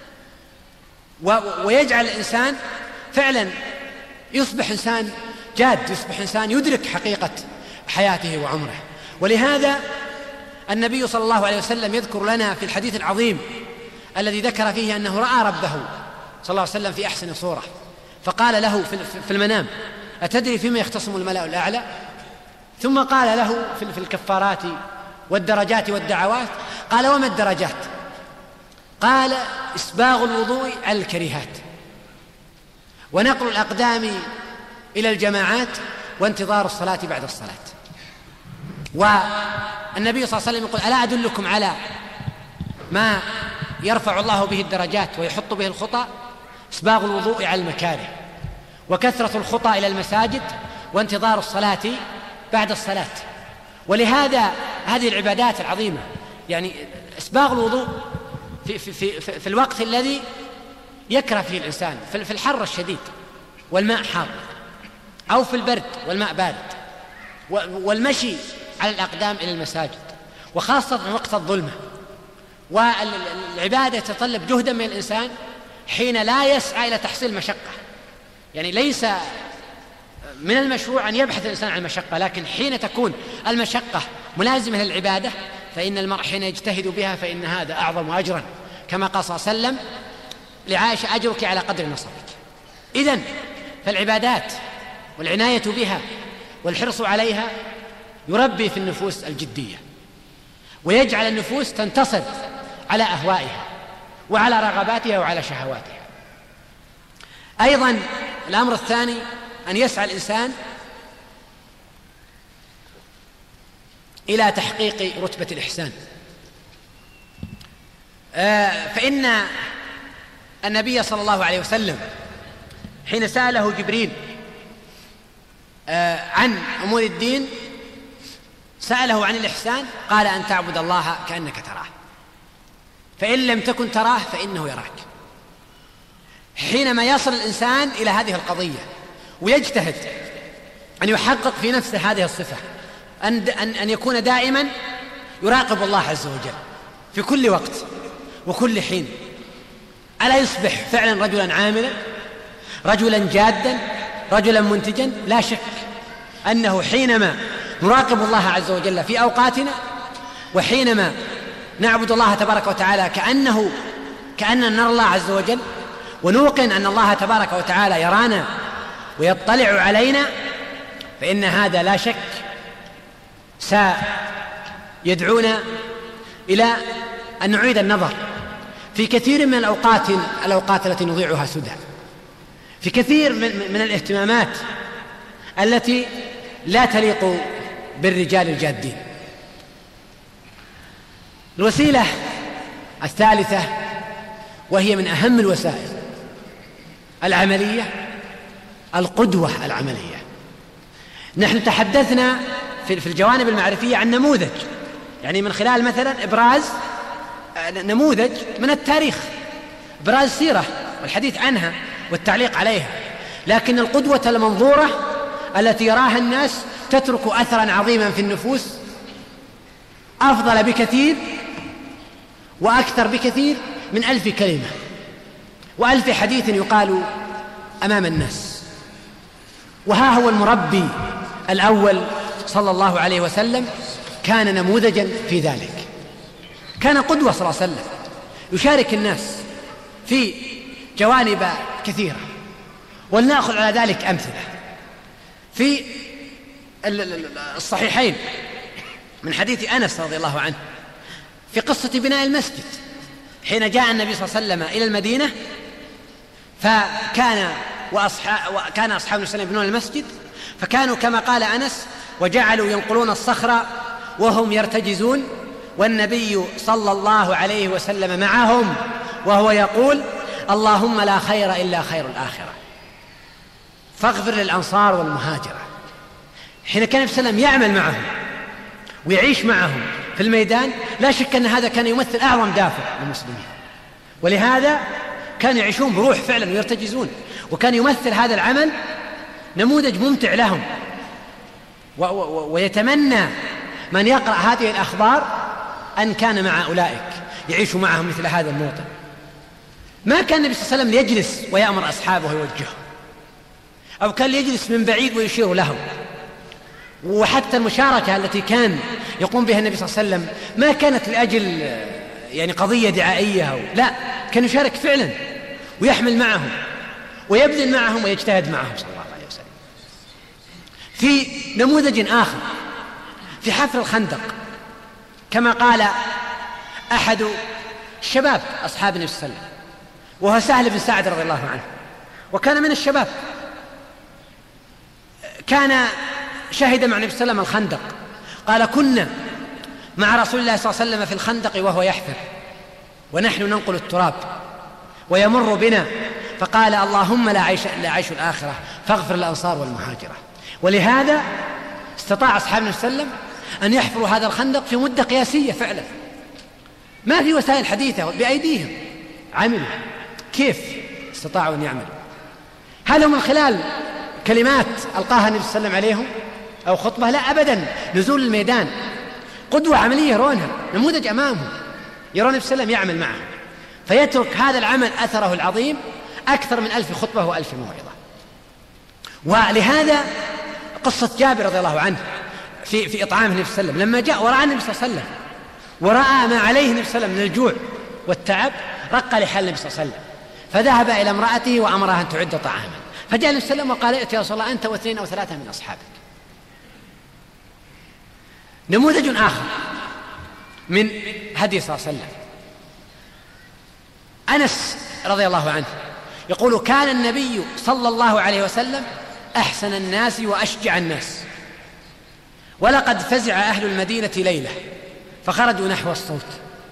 ويجعل الإنسان فعلا يصبح إنسان جاد، يصبح إنسان يدرك حقيقة حياته وعمره. ولهذا النبي صلى الله عليه وسلم يذكر لنا في الحديث العظيم الذي ذكر فيه أنه رأى ربه صلى الله عليه وسلم في أحسن صورة، فقال له في المنام: أتدري فيما يختصم الملأ الأعلى؟ ثم قال له في الكفارات والدرجات والدعوات، قال: وما الدرجات؟ قال: إسباغ الوضوء على الكريهات، ونقل الأقدام إلى الجماعات، وانتظار الصلاة بعد الصلاة. والنبي صلى الله عليه وسلم يقول: ألا أدلكم على ما يرفع الله به الدرجات ويحط به الخطى؟ إسباغ الوضوء على المكاره، وكثرة الخطى إلى المساجد، وانتظار الصلاة بعد الصلاة. ولهذا هذه العبادات العظيمة يعني إسباغ الوضوء في, في, في, في, في الوقت الذي يكره فيه الإنسان، في الحر الشديد والماء حار، أو في البرد والماء بارد، والمشي على الأقدام إلى المساجد، وخاصة في وقت الظلمة. والعبادة تتطلب جهدا من الإنسان حين لا يسعى إلى تحصيل مشقة. يعني ليس من المشروع أن يبحث الإنسان عن المشقة، لكن حين تكون المشقة ملازمة للعبادة فإن المرء حين يجتهد بها فإن هذا أعظم أجرا، كما قال صلى الله عليه وسلم لعائشة: أجرك على قدر نصبك. إذن فالعبادات والعناية بها والحرص عليها يربي في النفوس الجدية، ويجعل النفوس تنتصر على أهوائها وعلى رغباتها وعلى شهواتها. أيضا الأمر الثاني أن يسعى الإنسان إلى تحقيق رتبة الإحسان، فإن النبي صلى الله عليه وسلم حين سأله جبريل عن أمور الدين سأله عن الإحسان، قال: أن تعبد الله كأنك تراه، فإن لم تكن تراه فإنه يراك. حينما يصل الإنسان إلى هذه القضية ويجتهد أن يحقق في نفسه هذه الصفة، أن, أن يكون دائما يراقب الله عز وجل في كل وقت وكل حين، ألا يصبح فعلا رجلا عاملا، رجلا جادا، رجلا منتجا؟ لا شك أنه حينما نراقب الله عز وجل في أوقاتنا، وحينما نعبد الله تبارك وتعالى كأنه كأننا نرى الله عز وجل، ونوقن أن الله تبارك وتعالى يرانا ويطلع علينا، فإن هذا لا شك سيدعونا إلى أن نعيد النظر في كثير من الأوقات الأوقات التي نضيعها سدى، في كثير من, من الاهتمامات التي لا تليق بالرجال الجادين. الوسيلة الثالثة، وهي من أهم الوسائل العملية، القدوة العملية. نحن تحدثنا في الجوانب المعرفية عن نموذج، يعني من خلال مثلا إبراز نموذج من التاريخ، إبراز سيرة والحديث عنها والتعليق عليها، لكن القدوة المنظورة التي يراها الناس تترك أثرا عظيما في النفوس، أفضل بكثير وأكثر بكثير من ألف كلمة وألف حديث يقال أمام الناس. وها هو المربي الأول صلى الله عليه وسلم كان نموذجا في ذلك، كان قدوة صلى الله عليه وسلم، يشارك الناس في جوانب كثيرة. ولنأخذ على ذلك أمثلة في الصحيحين من حديث أنس رضي الله عنه في قصة بناء المسجد، حين جاء النبي صلى الله عليه وسلم إلى المدينة، فكان وأصحاب وكان أصحاب النبي صلى الله عليه وسلم يبنون المسجد، فكانوا كما قال أنس: وجعلوا ينقلون الصخر وهم يرتجزون، والنبي صلى الله عليه وسلم معهم وهو يقول: اللهم لا خير إلا خير الآخرة، فاغفر للأنصار والمهاجرة. حين كان النبي صلى الله عليه وسلم يعمل معهم ويعيش معهم في الميدان، لا شك أن هذا كان يمثل أعظم دافع للمسلمين، ولهذا كانوا يعيشون بروح فعلا ويرتجزون، وكان يمثل هذا العمل نموذج ممتع لهم، و- و- ويتمنى من يقرأ هذه الأخبار أن كان مع أولئك يعيش معهم مثل هذا الموطن. ما كان النبي صلى الله عليه وسلم يجلس ويأمر أصحابه ويوجههم، أو كان يجلس من بعيد ويشير لهم. وحتى المشاركة التي كان يقوم بها النبي صلى الله عليه وسلم ما كانت لأجل يعني قضية دعائية أو لا، كان يشارك فعلا ويحمل معهم ويبذل معهم ويجتهد معهم صلى الله عليه وسلم. في نموذج آخر في حفر الخندق، كما قال أحد الشباب أصحاب النبي صلى الله عليه وسلم وهو سهل بن سعد رضي الله عنه، وكان من الشباب، كان شهد مع النبي صلى الله عليه وسلم الخندق. قال: كنا مع رسول الله صلى الله عليه وسلم في الخندق وهو يحفر ونحن ننقل التراب ويمر بنا، فقال: اللهم لا عيش إلا عيش الآخرة، فاغفر الأنصار والمهاجرة. ولهذا استطاع أصحاب النبي صلى الله عليه وسلم أن يحفروا هذا الخندق في مدة قياسية فعلا، ما في وسائل حديثة، بأيديهم عملوا. كيف استطاعوا أن يعملوا؟ هل من خلال كلمات ألقاها النبي صلى الله عليه وسلم عليهم أو خطبة؟ لا أبدا، نزول الميدان، قدوة عملية يرونها، نموذج أمامهم، يرون النبي صلى الله عليه وسلم يعمل معهم، فيترك هذا العمل أثره العظيم أكثر من ألف خطبة وألف موعظة. ولهذا قصة جابر رضي الله عنه في, في إطعام النبي صلى الله عليه وسلم، لما جاء ورأى النبي صلى الله عليه وسلم ورأى ما عليه النبي صلى الله عليه وسلم من الجوع والتعب، رق لحال النبي صلى الله عليه وسلم، فذهب إلى امرأته وأمرها أن تعد طعاما، فجاء النبي صلى الله عليه وسلم وقال: ائت يا رسول الله أنت واثنين أو ثلاثة من أصحابك. نموذج آخر من هدي صلى الله عليه وسلم، أنس رضي الله عنه يقول: كان النبي صلى الله عليه وسلم أحسن الناس وأشجع الناس، ولقد فزع أهل المدينة ليلة فخرجوا نحو الصوت،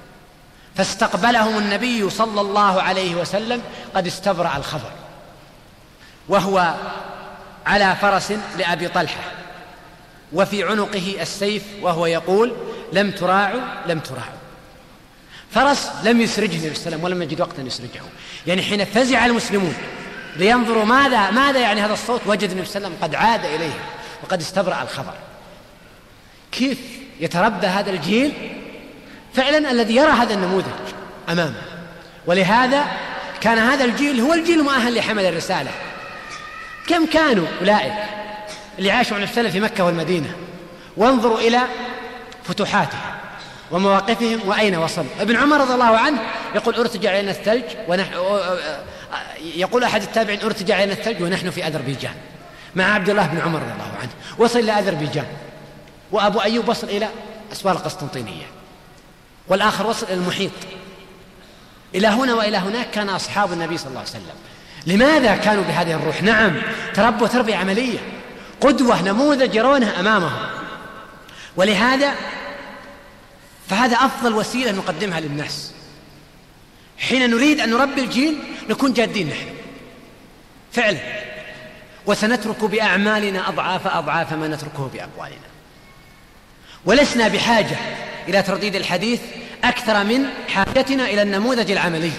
فاستقبلهم النبي صلى الله عليه وسلم قد استبرأ الخبر، وهو على فرس لأبي طلحة، وفي عنقه السيف، وهو يقول: لم تراعوا لم تراعوا. فرس لم يسرجه النبي صلى الله عليه وسلم ولم يجد وقتا يسرجه، يعني حين فزع المسلمون لينظروا ماذا ماذا يعني هذا الصوت، وجد النبي صلى الله عليه وسلم قد عاد إليهم وقد استبرأ الخبر. كيف يتربى هذا الجيل فعلا الذي يرى هذا النموذج أمامه؟ ولهذا كان هذا الجيل هو الجيل المؤهل لحمل الرسالة. كم كانوا أولئك اللي عاشوا مع النبي صلى الله عليه وسلم في مكة والمدينة، وانظروا إلى فتوحاتهم ومواقفهم وأين وصلوا. ابن عمر رضي الله عنه يقول: ارتجع علينا الثلج ونحن، يقول أحد التابعين: ارتجع علينا الثلج ونحن في أذربيجان، مع عبد الله بن عمر رضي الله عنه، وصل إلى أذربيجان، وأبو أيوب وصل إلى أسوار القسطنطينية، والآخر وصل إلى المحيط. إلى هنا وإلى هناك كان أصحاب النبي صلى الله عليه وسلم. لماذا كانوا بهذه الروح؟ نعم، تربوا تربية عملية، قدوة، نموذج يرونه أمامهم. ولهذا فهذا أفضل وسيلة نقدمها للناس حين نريد أن نربي الجيل، نكون جادين نحن فعلا، وسنترك بأعمالنا أضعاف أضعاف ما نتركه بأقوالنا. ولسنا بحاجة إلى ترديد الحديث أكثر من حاجتنا إلى النموذج العملي.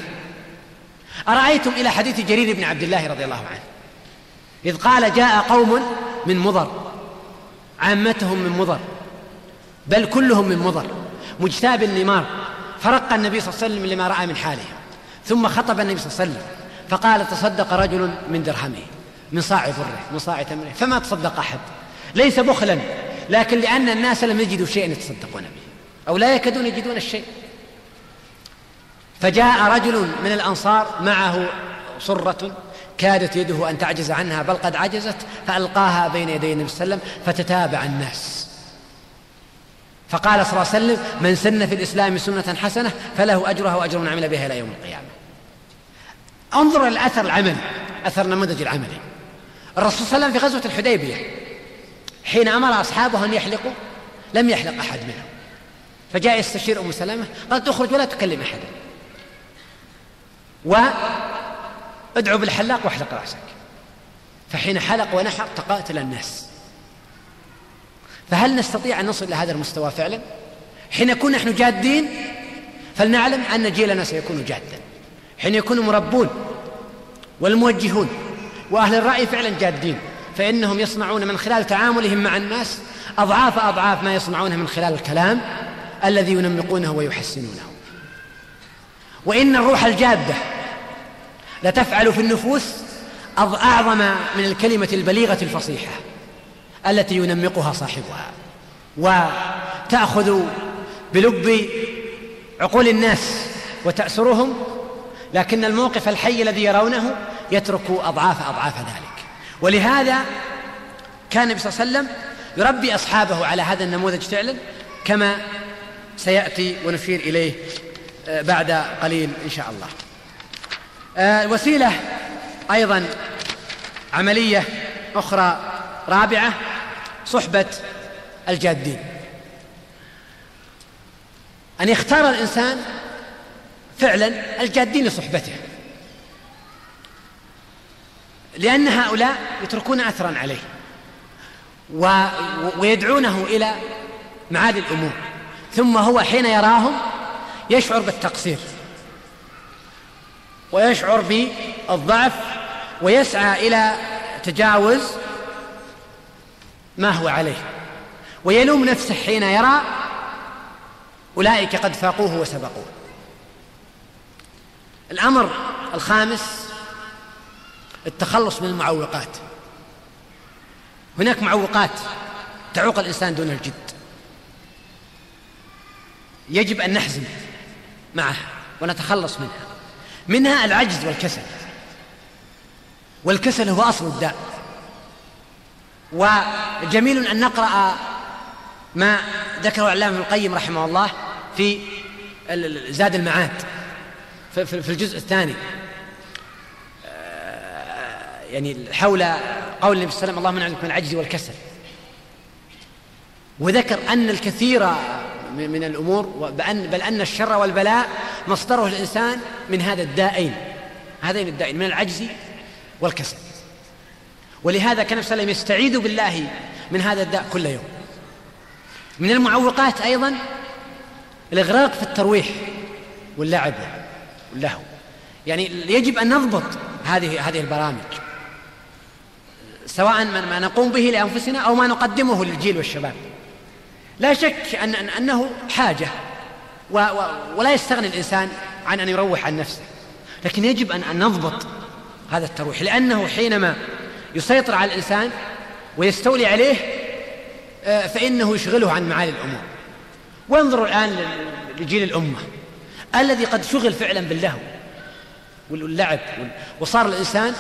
أرأيتم إلى حديث جرير بن عبد الله رضي الله عنه إذ قال: جاء قوم من مضر، عامتهم من مضر، بل كلهم من مضر، مجتاب النمار، فرق النبي صلى الله عليه وسلم لما رأى من حالهم، ثم خطب النبي صلى الله عليه وسلم فقال: تصدق رجل من درهمه، من صاع بره، من صاع تمره، فما تصدق أحد، ليس بخلا، لكن لأن الناس لم يجدوا شيئا يتصدقون به، أو لا يكادون يجدون الشيء. فجاء رجل من الأنصار معه صرة كادت يده أن تعجز عنها، بل قد عجزت، فألقاها بين يدي النبي صلى الله عليه وسلم فتتابع الناس، فقال صلى الله عليه وسلم: من سن في الإسلام سنة حسنة فله أجرها وأجر من عمل بها إلى يوم القيامة. انظر الأثر العملي، أثر النموذج العملي. الرسول صلى الله عليه وسلم في غزوة الحديبية حين أمر أصحابه أن يحلقوا لم يحلق أحد منهم، فجاء يستشير أم سلمة قالت: اخرج ولا تكلم أحدا، وادعو بالحلاق واحلق رأسك. فحين حلق ونحر تقاتل الناس. فهل نستطيع أن نصل إلى هذا المستوى فعلا؟ حين نكون نحن جادين فلنعلم أن جيلنا سيكون جادا، حين يكون مربون والموجهون وأهل الرأي فعلا جادين، فإنهم يصنعون من خلال تعاملهم مع الناس أضعاف أضعاف ما يصنعونه من خلال الكلام الذي ينمقونه ويحسنونه. وإن الروح الجادة لتفعل في النفوس أعظم من الكلمة البليغة الفصيحة التي ينمقها صاحبها، وتأخذ بلب عقول الناس وتأسرهم، لكن الموقف الحي الذي يرونه يترك أضعاف أضعاف ذلك. ولهذا كان النبي صلى الله عليه وسلم يربي أصحابه على هذا النموذج فعلا، كما سيأتي ونشير إليه بعد قليل إن شاء الله. وسيلة أيضا عملية أخرى رابعة: صحبة الجادين. أن يختار الإنسان فعلا الجادين لصحبته، لأن هؤلاء يتركون أثرا عليه ويدعونه إلى معالي الأمور، ثم هو حين يراهم يشعر بالتقصير ويشعر بالضعف ويسعى إلى تجاوز ما هو عليه، ويلوم نفسه حين يرى أولئك قد فاقوه وسبقوه. الأمر الخامس التخلص من المعوقات. هناك معوقات تعوق الإنسان دون الجد، يجب أن نحزم معها ونتخلص منها. منها العجز والكسل، والكسل هو أصل الداء. وجميل أن نقرأ ما ذكره العلامة ابن القيم رحمه الله في زاد المعاد في الجزء الثاني، يعني حول قول النبي صلى الله عليه وسلم اللهم اعنا من العجز والكسل، وذكر أن الكثير من الأمور بل أن الشر والبلاء مصدره الإنسان من هذا الدائين هذين الدائين من العجز والكسل. ولهذا كان النبي صلى الله عليه وسلم يستعيذ بالله من هذا الداء كل يوم. من المعوقات أيضا الإغراق في الترويح واللعب واللهو، يعني يجب أن نضبط هذه هذه البرامج، سواء ما نقوم به لأنفسنا أو ما نقدمه للجيل والشباب. لا شك أن أنه حاجة و و ولا يستغني الإنسان عن أن يروح عن نفسه، لكن يجب أن نضبط هذا الترويح، لأنه حينما يسيطر على الإنسان ويستولي عليه فإنه يشغله عن معالي الأمور. وانظروا الآن لجيل الأمة الذي قد شغل فعلا باللهو واللعب، وصار الإنسان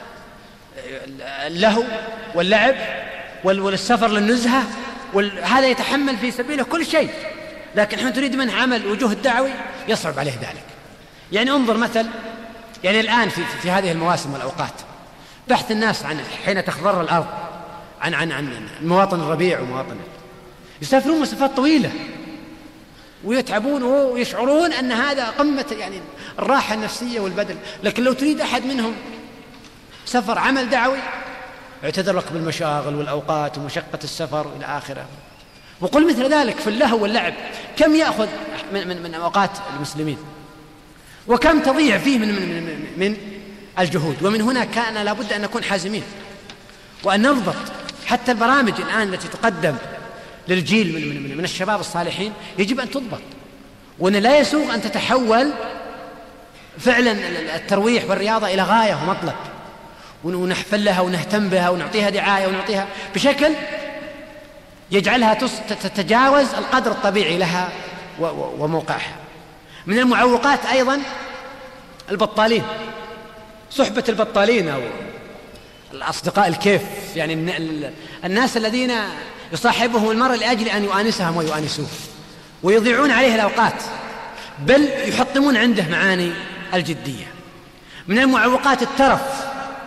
اللهو واللعب والسفر للنزهة وهذا يتحمل في سبيله كل شيء، لكن حين تريد منه عمل وجوه الدعوي يصعب عليه ذلك. يعني انظر مثل، يعني الآن في, في هذه المواسم والأوقات بحث الناس عن حين تخضر الأرض عن عن عن مواطن الربيع ومواطن، يسافرون مسافات طويلة ويتعبون ويشعرون أن هذا قمة يعني الراحة النفسية والبدن، لكن لو تريد أحد منهم سفر عمل دعوي اعتذر لك بالمشاغل والأوقات ومشقة السفر إلى آخره. وقل مثل ذلك في اللهو واللعب، كم يأخذ من, من, من أوقات المسلمين وكم تضيع فيه من, من, من, من الجهود. ومن هنا كان لابد أن نكون حازمين وأن نضبط حتى البرامج الآن التي تقدم للجيل من, من, من الشباب الصالحين يجب أن تضبط، وأن لا يسوغ أن تتحول فعلا الترويح والرياضة إلى غاية ومطلب ونحفل لها ونهتم بها ونعطيها دعاية ونعطيها بشكل يجعلها تتجاوز القدر الطبيعي لها وموقعها. من المعوقات أيضا البطالين، صحبة البطالين أو الأصدقاء الكيف، يعني الناس الذين يصاحبهم المرء لأجل أن يؤانسهم ويؤانسوه ويضيعون عليه الأوقات، بل يحطمون عنده معاني الجدية. من المعوقات الترف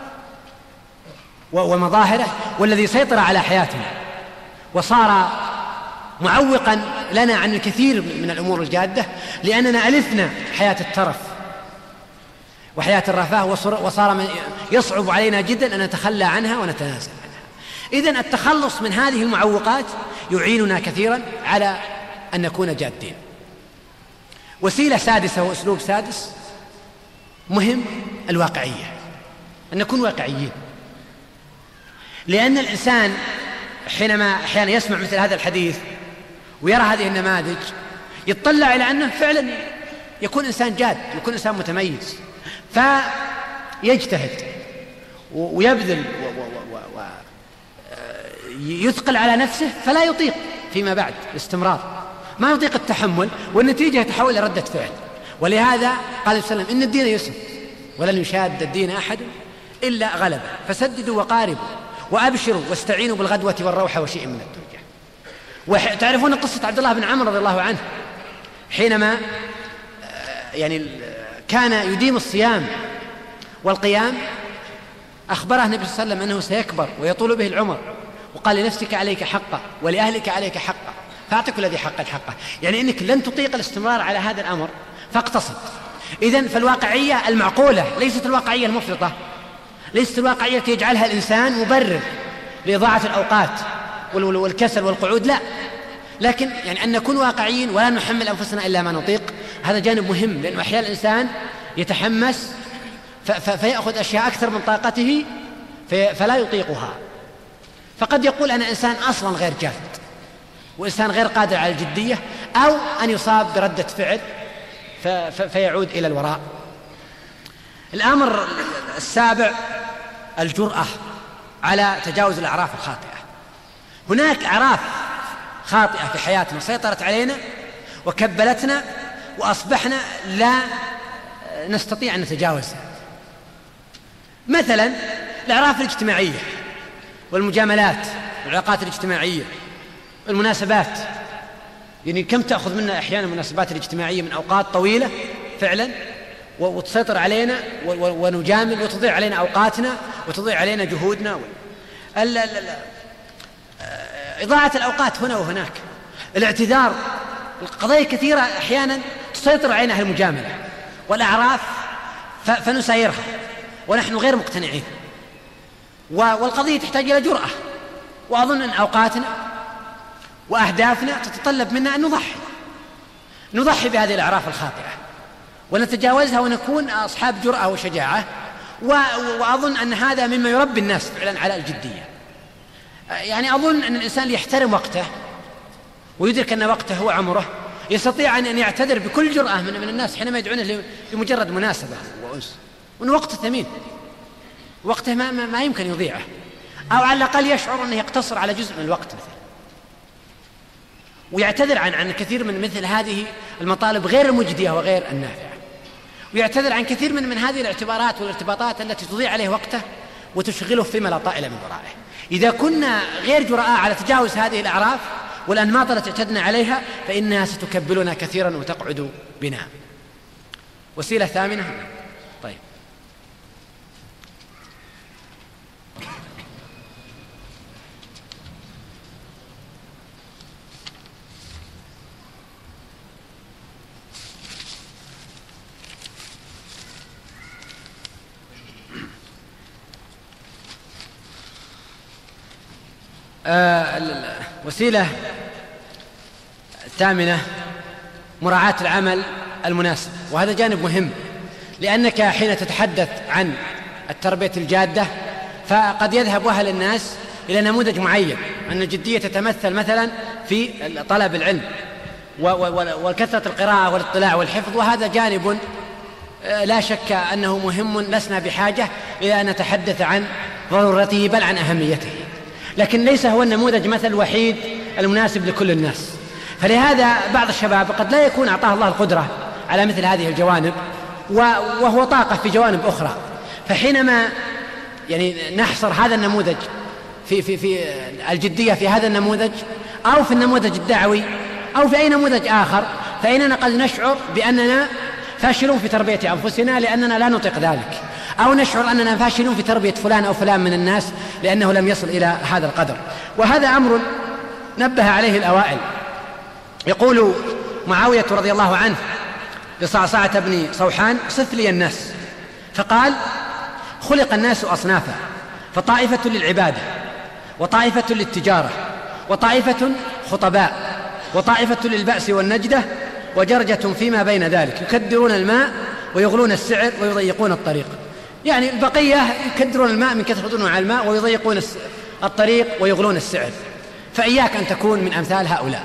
ومظاهره، والذي سيطر على حياتنا وصار معوقا لنا عن الكثير من الأمور الجادة، لأننا ألفنا حياة الترف وحياة الرفاه، وصار يصعب علينا جدا أن نتخلى عنها ونتنازل عنها. إذن التخلص من هذه المعوقات يعيننا كثيرا على أن نكون جادين. وسيلة سادسة وأسلوب سادس مهم، الواقعية، أن نكون واقعيين، لأن الإنسان حينما أحيانا يسمع مثل هذا الحديث ويرى هذه النماذج يتطلع إلى أنه فعلا يكون إنسان جاد، يكون إنسان متميز، فيجتهد ويبذل ويثقل على نفسه، فلا يطيق فيما بعد الاستمرار، ما يطيق التحمل، والنتيجة يتحول إلى ردة فعل. ولهذا قال صلى الله عليه وسلم إن الدين يسر ولن يشاد الدين أحد إلا غلبه، فسددوا وقاربوا وأبشروا واستعينوا بالغدوة والروحة وشيء من الدرجة. وتعرفون قصة عبد الله بن عمرو رضي الله عنه حينما يعني كان يديم الصيام والقيام، أخبره النبي صلى الله عليه وسلم أنه سيكبر ويطول به العمر، وقال لنفسك عليك حقه ولأهلك عليك حقه فأعطي كل ذي حق حقه، يعني أنك لن تطيق الاستمرار على هذا الأمر فاقتصد. إذن فالواقعية المعقولة ليست الواقعية المفرطة، ليست الواقعية التي يجعلها الإنسان مبرر لإضاعة الأوقات والكسل والقعود، لا، لكن يعني أن نكون واقعيين ولا نحمل أنفسنا إلا ما نطيق. هذا جانب مهم، لأنه أحيانا الإنسان يتحمس فيأخذ أشياء أكثر من طاقته فلا يطيقها، فقد يقول أنا إنسان أصلا غير جاد وإنسان غير قادر على الجدية، أو أن يصاب بردة فعل فيعود إلى الوراء. الأمر السابع الجرأة على تجاوز الأعراف الخاطئة. هناك أعراف خاطئة في حياتنا سيطرت علينا وكبلتنا وأصبحنا لا نستطيع أن نتجاوزها، مثلا الأعراف الاجتماعية والمجاملات والعلاقات الاجتماعية والمناسبات. يعني كم تأخذ منا أحيانا المناسبات الاجتماعية من أوقات طويلة فعلا وتسيطر علينا ونجامل وتضيع علينا أوقاتنا وتضيع علينا جهودنا. إضاعة الأوقات هنا وهناك، الاعتذار، القضايا كثيرة أحيانا تسيطر علينا المجاملة والأعراف فنسايرها ونحن غير مقتنعين، والقضية تحتاج إلى جرأة. وأظن أن أوقاتنا وأهدافنا تتطلب منا أن نضحي نضحي بهذه الأعراف الخاطئة ونتجاوزها ونكون أصحاب جرأة وشجاعة. وأظن أن هذا مما يربي الناس فعلا على الجدية. يعني أظن أن الإنسان يحترم وقته ويدرك أن وقته هو عمره، يستطيع أن يعتذر بكل جرأة من, من الناس حينما يدعونه لمجرد مناسبة وأنس، وأن وقته ثمين، وقته ما, ما, ما يمكن يضيعه، أو على الأقل يشعر أنه يقتصر على جزء من الوقت مثلا، ويعتذر عن عن كثير من مثل هذه المطالب غير المجدية وغير النافعة، ويعتذر عن كثير من من هذه الاعتبارات والارتباطات التي تضيع عليه وقته وتشغله فيما لا طائل من ورائه. إذا كنا غير جرآء على تجاوز هذه الأعراف والأنماط التي اعتدنا عليها فإنها ستكبلنا كثيرا وتقعد بنا. وسيلة ثامنة. طيب آه الوسيلة الثامنة مراعاة العمل المناسب، وهذا جانب مهم، لأنك حين تتحدث عن التربية الجادة فقد يذهب وهل الناس إلى نموذج معين، أن الجدية تتمثل مثلا في طلب العلم وكثرة القراءة والاطلاع والحفظ، وهذا جانب لا شك أنه مهم، لسنا بحاجة إلى أن نتحدث عن ضرورته بل عن أهميته، لكن ليس هو النموذج مثل الوحيد المناسب لكل الناس. فلهذا بعض الشباب قد لا يكون أعطاه الله القدرة على مثل هذه الجوانب وهو طاقة في جوانب أخرى، فحينما يعني نحصر هذا النموذج في, في, في الجدية في هذا النموذج أو في النموذج الدعوي أو في أي نموذج آخر، فإننا قد نشعر بأننا فاشلون في تربية أنفسنا لأننا لا نطيق ذلك، أو نشعر أننا فاشلون في تربية فلان أو فلان من الناس لأنه لم يصل إلى هذا القدر. وهذا أمر نبه عليه الأوائل. يقول معاوية رضي الله عنه لصعصعة بن صوحان: صف لي الناس، فقال: خلق الناس أصنافا، فطائفة للعبادة، وطائفة للتجارة، وطائفة خطباء، وطائفة للبأس والنجدة، وجرجة فيما بين ذلك، يكدرون الماء ويغلون السعر ويضيقون الطريق. يعني البقية يكدرون الماء من كثرة ظنهم على الماء ويضيقون الطريق ويغلون السعر، فإياك أن تكون من أمثال هؤلاء.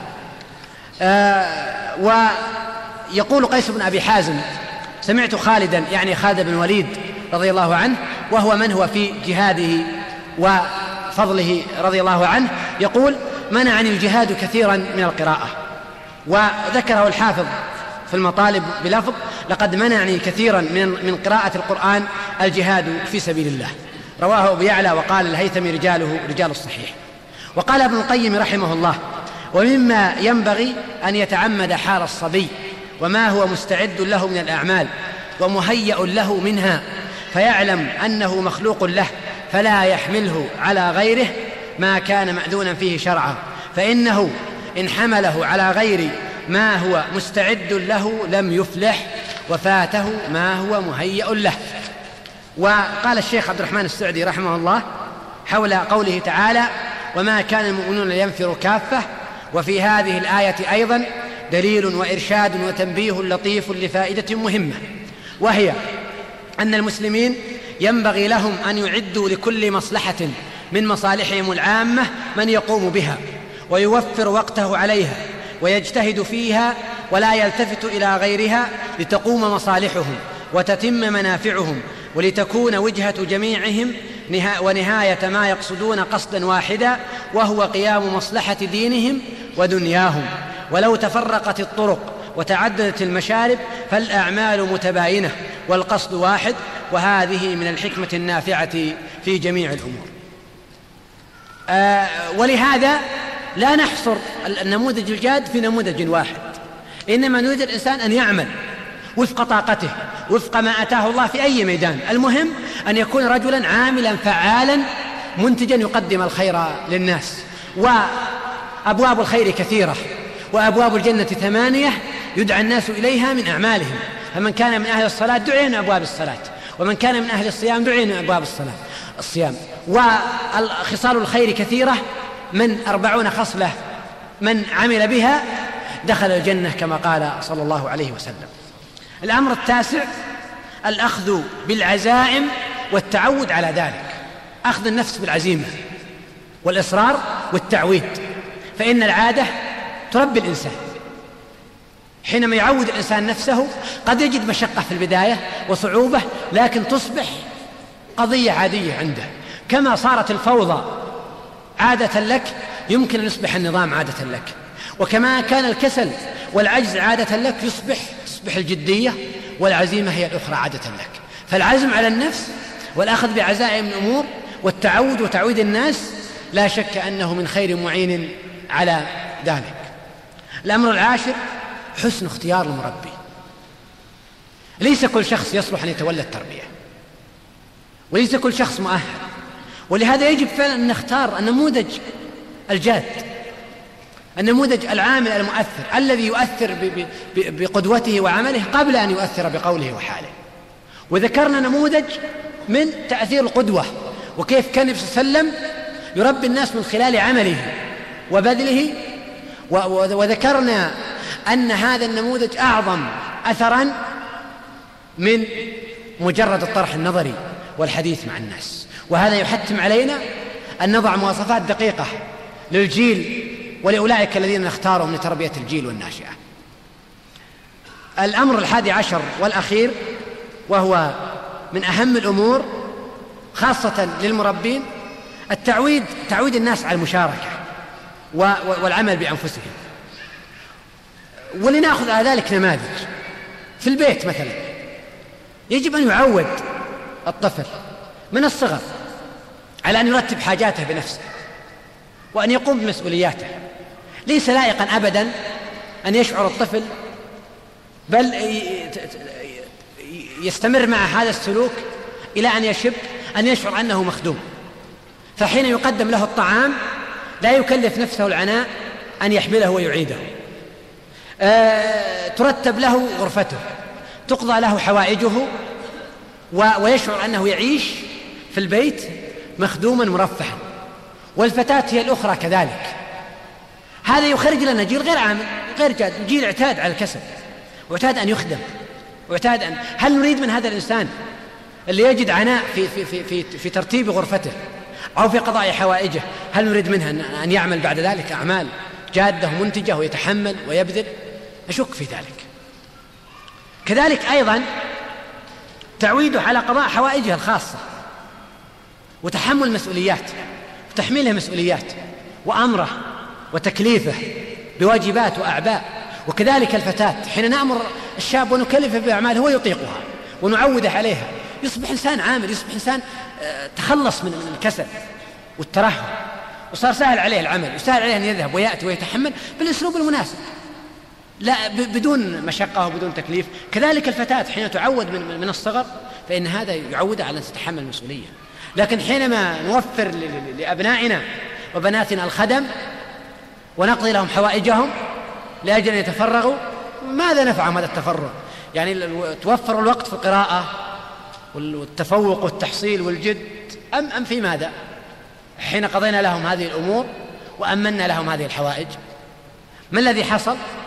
آه ويقول قيس بن أبي حازم: سمعت خالدا، يعني خالد بن الوليد رضي الله عنه، وهو من هو في جهاده وفضله رضي الله عنه، يقول: منعني الجهاد كثيرا من القراءة. وذكره الحافظ في المطالب بلفظ: لقد منعني كثيرا من من قراءة القرآن الجهاد في سبيل الله. رواه أبو يعلى وقال الهيثمي رجاله رجال الصحيح. وقال ابن القيم رحمه الله: ومما ينبغي أن يتعمد حال الصبي وما هو مستعد له من الأعمال ومهيأ له منها، فيعلم أنه مخلوق له، فلا يحمله على غيره ما كان مأذونا فيه شرعا، فإنه إن حمله على غير ما هو مستعد له لم يفلح، وفاته ما هو مهيأ له. وقال الشيخ عبد الرحمن السعدي رحمه الله حول قوله تعالى: وما كان المؤمنون لينفروا كافة، وفي هذه الآية أيضا: دليل وإرشاد وتنبيه لطيف لفائدة مهمة، وهي أن المسلمين ينبغي لهم أن يعدوا لكل مصلحة من مصالحهم العامة من يقوم بها ويوفر وقته عليها ويجتهد فيها ولا يلتفت إلى غيرها لتقوم مصالحهم وتتم منافعهم ولتكون وجهة جميعهم ونهاية ما يقصدون قصدا واحدا، وهو قيام مصلحة دينهم ودنياهم. ولو تفرقت الطرق وتعددت المشارب فالأعمال متباينة والقصد واحد، وهذه من الحكمة النافعة في جميع الأمور. آه ولهذا لا نحصر النموذج الجاد في نموذج واحد، إنما نريد الإنسان أن يعمل وفق طاقته وفق ما أتاه الله في أي ميدان. المهم أن يكون رجلا عاملا فعالا منتجا يقدم الخير للناس. وأبواب الخير كثيرة، وأبواب الجنة ثمانية يدعى الناس إليها من أعمالهم، فمن كان من أهل الصلاة دعي من أبواب الصلاة، ومن كان من أهل الصيام دعي من أبواب الصلاة الصيام. وخصال الخير كثيرة، من أربعون خصلة من عمل بها دخل الجنة كما قال صلى الله عليه وسلم. الأمر التاسع الأخذ بالعزائم والتعود على ذلك، أخذ النفس بالعزيمة والإصرار والتعويد، فإن العادة تربي الإنسان. حينما يعود الإنسان نفسه قد يجد مشقة في البداية وصعوبة، لكن تصبح قضية عادية عنده. كما صارت الفوضى عادة لك يمكن أن يصبح النظام عادة لك، وكما كان الكسل والعجز عادة لك يصبح تصبح الجدية والعزيمة هي الأخرى عادة لك. فالعزم على النفس والأخذ بعزائم الأمور والتعود وتعويد الناس لا شك أنه من خير معين على ذلك. الأمر العاشر حسن اختيار المربي. ليس كل شخص يصلح أن يتولى التربية، وليس كل شخص مؤهل، ولهذا يجب فعلا أن نختار النموذج الجاد، النموذج العامل المؤثر الذي يؤثر بقدوته وعمله قبل أن يؤثر بقوله وحاله. وذكرنا نموذج من تأثير القدوة وكيف كان النبي صلى الله عليه وسلم يربي الناس من خلال عمله وبذله، وذكرنا أن هذا النموذج أعظم أثرا من مجرد الطرح النظري والحديث مع الناس. وهذا يحتم علينا أن نضع مواصفات دقيقة للجيل ولأولئك الذين نختارهم لتربية الجيل والناشئة. الأمر الحادي عشر والأخير، وهو من أهم الأمور خاصة للمربين، التعويد تعويد الناس على المشاركة والعمل بأنفسهم. ولنأخذ على ذلك نماذج في البيت مثلا. يجب أن يعود الطفل من الصغر على أن يرتب حاجاته بنفسه وأن يقوم بمسؤولياته. ليس لائقا أبدا أن يشعر الطفل بل يستمر مع هذا السلوك إلى أن يشب أن يشعر أنه مخدوم، فحين يقدم له الطعام لا يكلف نفسه العناء أن يحمله ويعيده. أه ترتب له غرفته، تقضى له حوائجه، ويشعر أنه يعيش في البيت مخدوما مرفها. والفتاة هي الأخرى كذلك. هذا يخرج لنا جيل غير عامل غير جاد، جيل اعتاد على الكسب واعتاد أن يخدم واعتاد أن هل نريد من هذا الإنسان اللي يجد عناء في, في, في, في, في ترتيب غرفته أو في قضاء حوائجه، هل نريد منها أن يعمل بعد ذلك أعمال جادة منتجة ويتحمل ويبذل؟ أشك في ذلك. كذلك أيضا تعويده على قضاء حوائجه الخاصة وتحمل مسؤوليات وتحميله مسؤوليات وأمره وتكليفه بواجبات وأعباء. وكذلك الفتاة حين نأمر الشاب ونكلفه بأعمال هو يطيقها ونعوده عليها يصبح إنسان عامل، يصبح إنسان تخلص من الكسل والترهب وصار سهل عليه العمل وسهل عليه أن يذهب ويأتي ويتحمل بالأسلوب المناسب لا بدون مشقة وبدون تكليف. كذلك الفتاة حين تعود من الصغر فإن هذا يعودها على أن تتحمل المسؤولية. لكن حينما نوفر لأبنائنا وبناتنا الخدم ونقضي لهم حوائجهم لأجل أن يتفرغوا، ماذا نفعهم هذا التفرغ؟ يعني توفر الوقت في القراءة والتفوق والتحصيل والجد أم, أم في ماذا؟ حين قضينا لهم هذه الأمور وأمنا لهم هذه الحوائج ما الذي حصل؟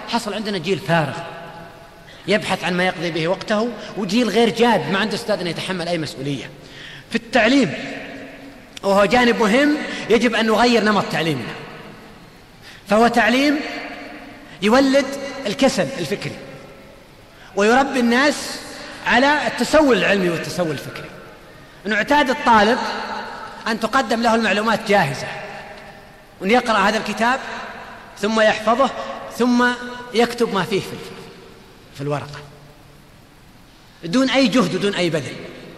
حصل عندنا جيل فارغ يبحث عن ما يقضي به وقته، وجيل غير جاد ما عنده استعداد أن يتحمل أي مسؤولية. في التعليم، وهو جانب مهم يجب أن نغير نمط تعليمنا، فهو تعليم يولد الكسل الفكري ويربي الناس على التسول العلمي والتسول الفكري. أنه اعتاد الطالب أن تقدم له المعلومات جاهزة، وأن يقرأ هذا الكتاب ثم يحفظه ثم يكتب ما فيه في الورقة دون أي جهد ودون أي بذل.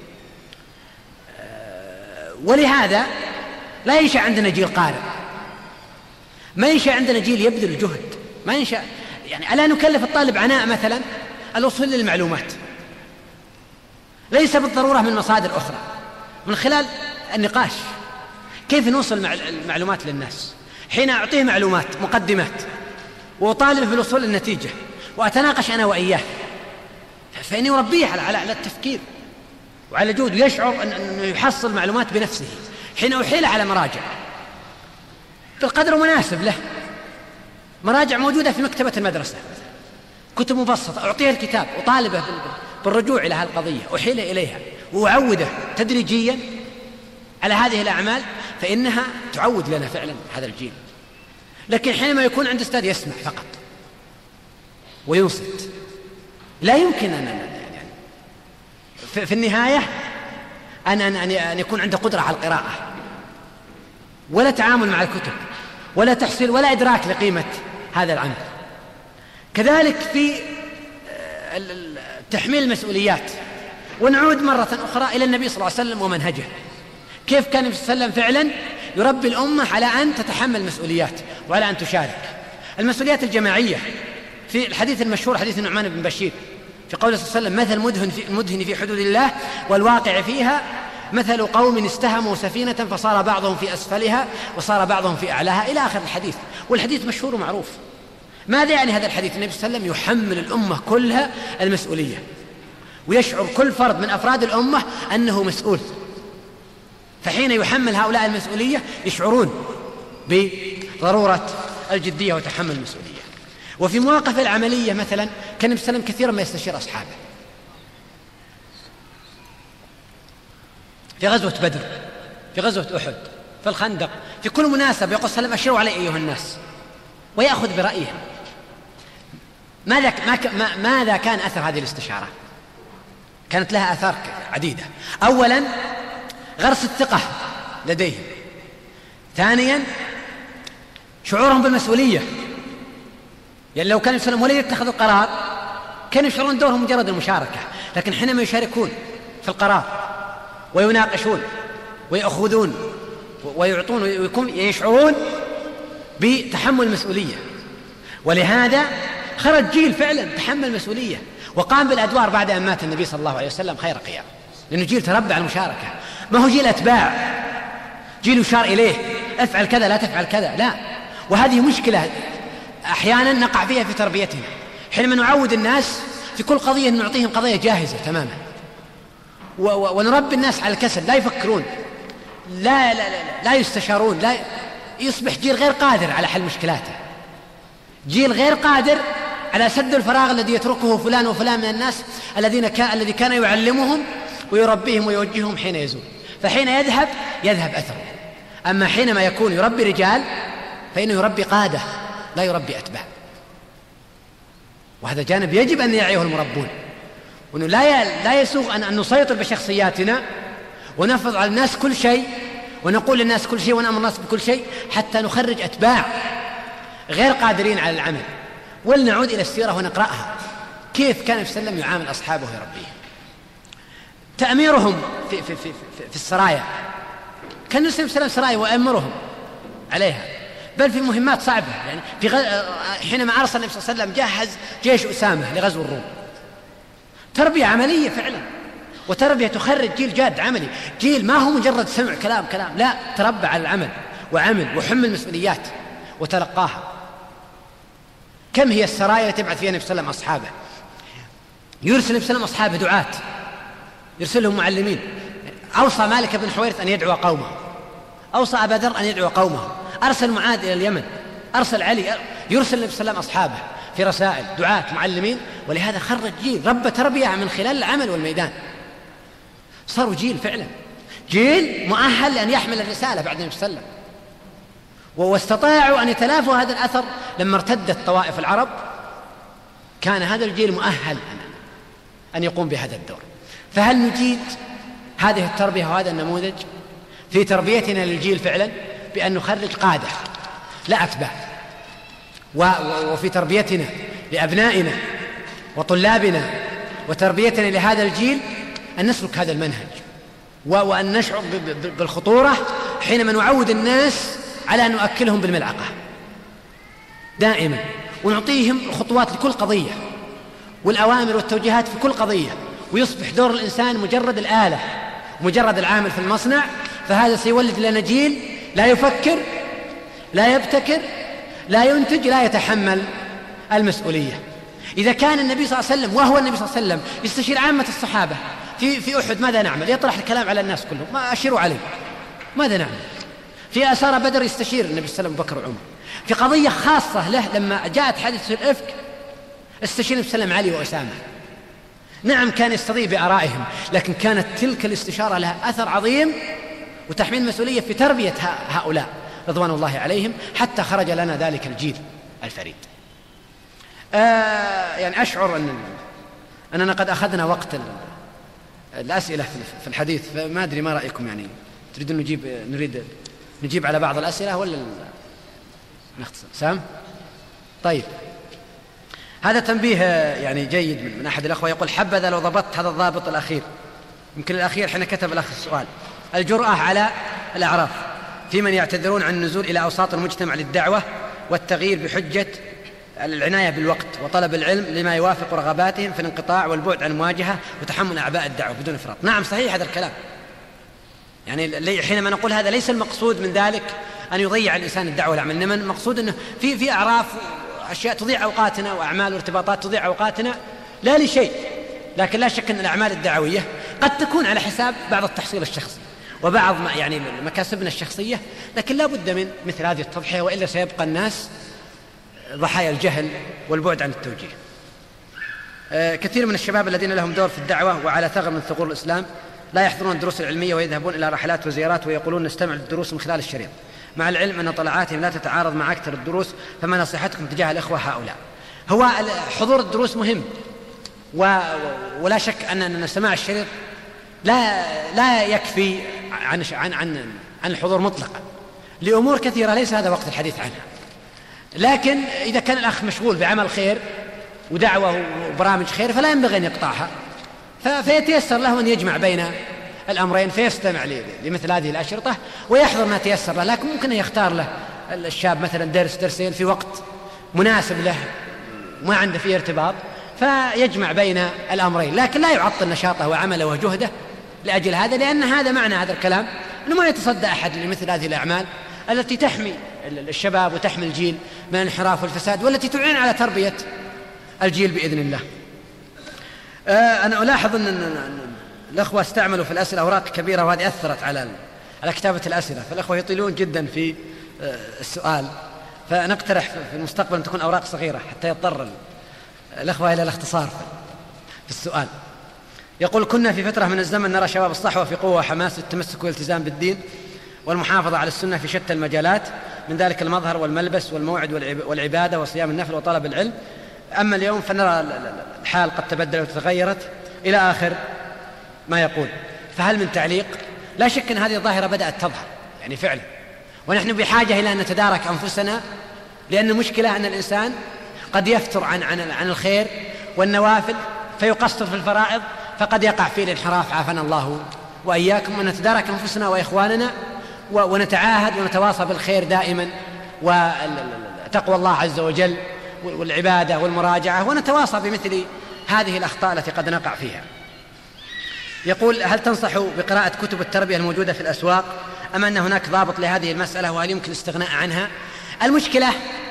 ولهذا لا ينشأ عندنا جيل قارئ، ما ينشأ عندنا جيل يبذل الجهد، ما ينشأ يعني ألا نكلف الطالب عناء مثلا الوصول للمعلومات ليس بالضرورة من مصادر أخرى، من خلال النقاش كيف نوصل المعلومات للناس. حين أعطيه معلومات مقدمات وأطالبه بالوصول للنتيجة وأتناقش أنا وإياه، فإني أربيه على على التفكير وعلى جهد، ويشعر أنه يحصل معلومات بنفسه. حين أحيله على مراجع بالقدر مناسب له، مراجع موجودة في مكتبة المدرسة، كتب مبسطة، أعطيه الكتاب وطالبه بالرجوع إلى هذه القضية، أحيله إليها وأعوده تدريجيا على هذه الأعمال، فإنها تعود لنا فعلا هذا الجيل. لكن حينما يكون عند أستاذ يسمع فقط وينصت، لا يمكن أن يعني في النهاية أن أن يكون عنده قدرة على القراءة ولا تعامل مع الكتب ولا تحصيل ولا إدراك لقيمة هذا العمل. كذلك في تحميل المسؤوليات، ونعود مرة أخرى إلى النبي صلى الله عليه وسلم ومنهجه، كيف كان النبي صلى الله عليه وسلم فعلا يربي الأمة على أن تتحمل المسؤوليات وعلى أن تشارك. المسؤوليات الجماعية في الحديث المشهور حديث النعمان بن بشير في قوله صلى الله عليه وسلم: مثل المدهن في, المدهن في حدود الله والواقع فيها مثل قوم استهموا سفينة فصار بعضهم في أسفلها وصار بعضهم في أعلاها، إلى آخر الحديث. والحديث مشهور ومعروف. ماذا يعني هذا الحديث؟ النبي صلى الله عليه وسلم يحمل الأمة كلها المسؤولية، ويشعر كل فرد من أفراد الأمة أنه مسؤول، فحين يحمل هؤلاء المسؤولية يشعرون بضرورة الجدية وتحمل المسؤولية. وفي مواقف العملية مثلا كان النبي صلى الله عليه وسلم كثيرا ما يستشير أصحابه. في غزوة بدر، في غزوة أحد، في الخندق، في كل مناسبة يقول صلى الله عليه وسلم: أشيروا علي أيها الناس، ويأخذ برأيهم. ماذا ما ماذا كان أثر هذه الاستشارة؟ كانت لها آثار عديدة. أولا غرس الثقة لديهم، ثانيا شعورهم بالمسؤولية، يعني لو كانوا يسلمون ولا يتخذوا قرار كانوا يشعرون دورهم مجرد المشاركة، لكن حينما يشاركون في القرار ويناقشون ويأخذون ويعطون ويكون يشعرون بتحمل المسؤولية. ولهذا خرج جيل فعلا تحمل مسؤولية وقام بالأدوار بعد أن مات النبي صلى الله عليه وسلم خير قيام، لأنه جيل تربى على المشاركة، ما هو جيل أتباع، جيل يشار إليه افعل كذا لا تفعل كذا، لا. وهذه مشكلة أحيانا نقع فيها في تربيتنا، حينما نعود الناس في كل قضية نعطيهم قضية جاهزة تماما، ونربي الناس على الكسل، لا يفكرون، لا, لا, لا, لا يستشارون، لا يصبح جيل غير قادر على حل مشكلاته، جيل غير قادر على سد الفراغ الذي يتركه فلان وفلان من الناس الذين كان الذي كان يعلمهم ويربيهم ويوجههم حين يزول، فحين يذهب يذهب أثره. أما حينما يكون يربي رجال فإنه يربي قادة لا يربي أتباع، وهذا جانب يجب أن يعيه المربون، وأنه لا لا يسوغ أن نسيطر بشخصياتنا ونفرض على الناس كل شيء ونقول للناس كل شيء ونأمر الناس بكل شيء حتى نخرج أتباع غير قادرين على العمل. ولنعود إلى السيرة ونقرأها، كيف كان النبي صلى الله عليه وسلم يعامل أصحابه ويربيهم. تأميرهم في, في, في, في السرايا، كان النبي صلى الله عليه وسلم سرايا وأمرهم عليها، بل في مهمات صعبة. يعني في غ... حينما أرسل النبي صلى الله عليه وسلم جهز جيش أسامة لغزو الروم، تربية عملية فعلا، وتربية تخرج جيل جاد عملي، جيل ما هو مجرد سمع كلام كلام، لا، تربى على العمل وعمل وحمل مسؤوليات وتلقاها. كم هي السرايا التي يبعث فيها النبي صلى الله عليه وسلم أصحابه؟ يرسل النبي صلى الله عليه وسلم أصحابه دعاة، يرسلهم معلمين. أوصى مالك بن حويرث أن يدعو قومه، أوصى أبا ذر أن يدعو قومه، أرسل معاذ إلى اليمن، أرسل علي، يرسل النبي صلى الله عليه وسلم أصحابه. في رسائل، دعاة، معلمين، ولهذا خرج جيل رب تربية من خلال العمل والميدان. صاروا جيل فعلا، جيل مؤهل لأن يحمل الرسالة بعد النبي صلى الله عليه وسلم، واستطاعوا أن يتلافوا هذا الأثر. لما ارتدت طوائف العرب كان هذا الجيل مؤهل أن يقوم بهذا الدور. فهل نجيد هذه التربية وهذا النموذج في تربيتنا للجيل فعلا بأن نخرج قادة لا أتباع، وفي تربيتنا لأبنائنا وطلابنا وتربيتنا لهذا الجيل أن نسلك هذا المنهج، وأن نشعر بالخطورة حينما نعود الناس على أن نؤكلهم بالملعقة دائما، ونعطيهم الخطوات لكل قضية والأوامر والتوجيهات في كل قضية، ويصبح دور الإنسان مجرد الآلة، مجرد العامل في المصنع. فهذا سيولد لنا جيل لا يفكر، لا يبتكر، لا ينتج، لا يتحمل المسؤولية. إذا كان النبي صلى الله عليه وسلم، وهو النبي صلى الله عليه وسلم، يستشير عامة الصحابة في في أحد ماذا نعمل؟ يطرح الكلام على الناس كلهم، ما أشيروا عليه، ماذا نعمل؟ في أسارى بدر يستشير النبي صلى الله عليه وسلم بكر وعمر. في قضية خاصة له لما جاءت حادثة الإفك استشير النبي صلى الله عليه وسلم علي وأسامة. نعم كان يستضيء بآرائهم، لكن كانت تلك الاستشارة لها أثر عظيم وتحميل مسؤولية في تربية هؤلاء رضوان الله عليهم، حتى خرج لنا ذلك الجيل الفريد. آه يعني أشعر أن أننا قد أخذنا وقت الأسئلة في الحديث، فما أدري ما رأيكم، يعني تريدون نجيب نريد نجيب على بعض الأسئلة ولا نختصر؟ سام؟ طيب، هذا تنبيه يعني جيد من أحد الأخوة، يقول: حبذا لو ضبطت هذا الضابط الأخير، يمكن الأخير حين كتب الأخ السؤال، الجرأة على الأعراف في من يعتذرون عن النزول إلى أوساط المجتمع للدعوة والتغيير بحجة العناية بالوقت وطلب العلم لما يوافق رغباتهم في الانقطاع والبعد عن المواجهة وتحمل أعباء الدعوة بدون إفراط. نعم صحيح هذا الكلام، يعني حينما نقول هذا ليس المقصود من ذلك أن يضيع الإنسان الدعوة والعمل، إنما المقصود أنه في في أعراف أشياء تضيع أوقاتنا وأعمال وارتباطات تضيع أوقاتنا لا لشيء، لكن لا شك أن الأعمال الدعوية قد تكون على حساب بعض التحصيل الشخصي وبعض يعني مكاسبنا الشخصية، لكن لا بد من مثل هذه التضحية، وإلا سيبقى الناس ضحايا الجهل والبعد عن التوجيه. آه كثير من الشباب الذين لهم دور في الدعوة وعلى ثغر من ثغور الإسلام لا يحضرون الدروس العلمية ويذهبون إلى رحلات وزيارات ويقولون نستمع للدروس من خلال الشريط، مع العلم أن طلعاتهم لا تتعارض مع أكثر الدروس، فما نصيحتكم تجاه الإخوة هؤلاء؟ هو حضور الدروس مهم، ولا شك أن سماع الشريط لا لا يكفي عن عن عن عن الحضور مطلقا لأمور كثيرة ليس هذا وقت الحديث عنها. لكن إذا كان الأخ مشغول بعمل خير ودعوة وبرامج خير فلا ينبغي أن يقطعها، فيتيسر له أن يجمع بين الأمرين، فيستمع لمثل هذه الأشرطة ويحضر ما تيسر له. لكن ممكن أن يختار له الشاب مثلا درس درسين في وقت مناسب له ما عنده فيه ارتباط، فيجمع بين الأمرين، لكن لا يعطل نشاطه وعمله وجهده لأجل هذا، لأن هذا معنى هذا الكلام أنه ما يتصدى أحد لمثل هذه الأعمال التي تحمي الشباب وتحمي الجيل من الانحراف والفساد، والتي تعين على تربية الجيل بإذن الله. أنا ألاحظ أن الأخوة استعملوا في الأسئلة أوراق كبيرة، وهذه أثرت على على كتابة الأسئلة، فالأخوة يطيلون جدا في السؤال، فنقترح في المستقبل أن تكون أوراق صغيرة حتى يضطر الأخوة إلى الاختصار في السؤال. يقول: كنا في فترة من الزمن نرى شباب الصحوة في قوة وحماس للتمسك والالتزام بالدين والمحافظة على السنة في شتى المجالات، من ذلك المظهر والملبس والموعد والعبادة وصيام النفل وطلب العلم. أما اليوم فنرى الحال قد تبدلت وتغيرت إلى آخر ما يقول. فهل من تعليق؟ لا شك أن هذه الظاهرة بدأت تظهر يعني فعلا، ونحن بحاجة إلى أن نتدارك أنفسنا، لأن المشكلة أن الإنسان قد يفتر عن عن عن الخير والنوافل فيقصر في الفرائض، فقد يقع فيه الانحراف عافانا الله وإياكم. ونتدارك أنفسنا وإخواننا ونتعاهد ونتواصى بالخير دائما وتقوى الله عز وجل والعبادة والمراجعة، ونتواصى بمثل هذه الأخطاء التي قد نقع فيها. يقول: هل تنصح بقراءة كتب التربية الموجودة في الأسواق، أم أن هناك ضابط لهذه المسألة، وهل يمكن الاستغناء عنها؟ المشكلة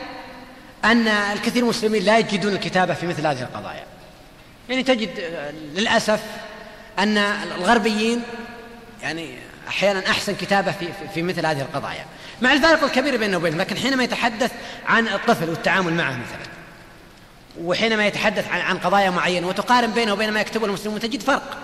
أن الكثير من المسلمين لا يجدون الكتابة في مثل هذه القضايا، يعني تجد للأسف أن الغربيين يعني أحيانا أحسن كتابة في, في مثل هذه القضايا، مع الفارق الكبير بينه وبينهم. لكن حينما يتحدث عن الطفل والتعامل معه مثلا وحينما يتحدث عن عن قضايا معينة وتقارن بينه وبين ما يكتبه المسلمون تجد فرق.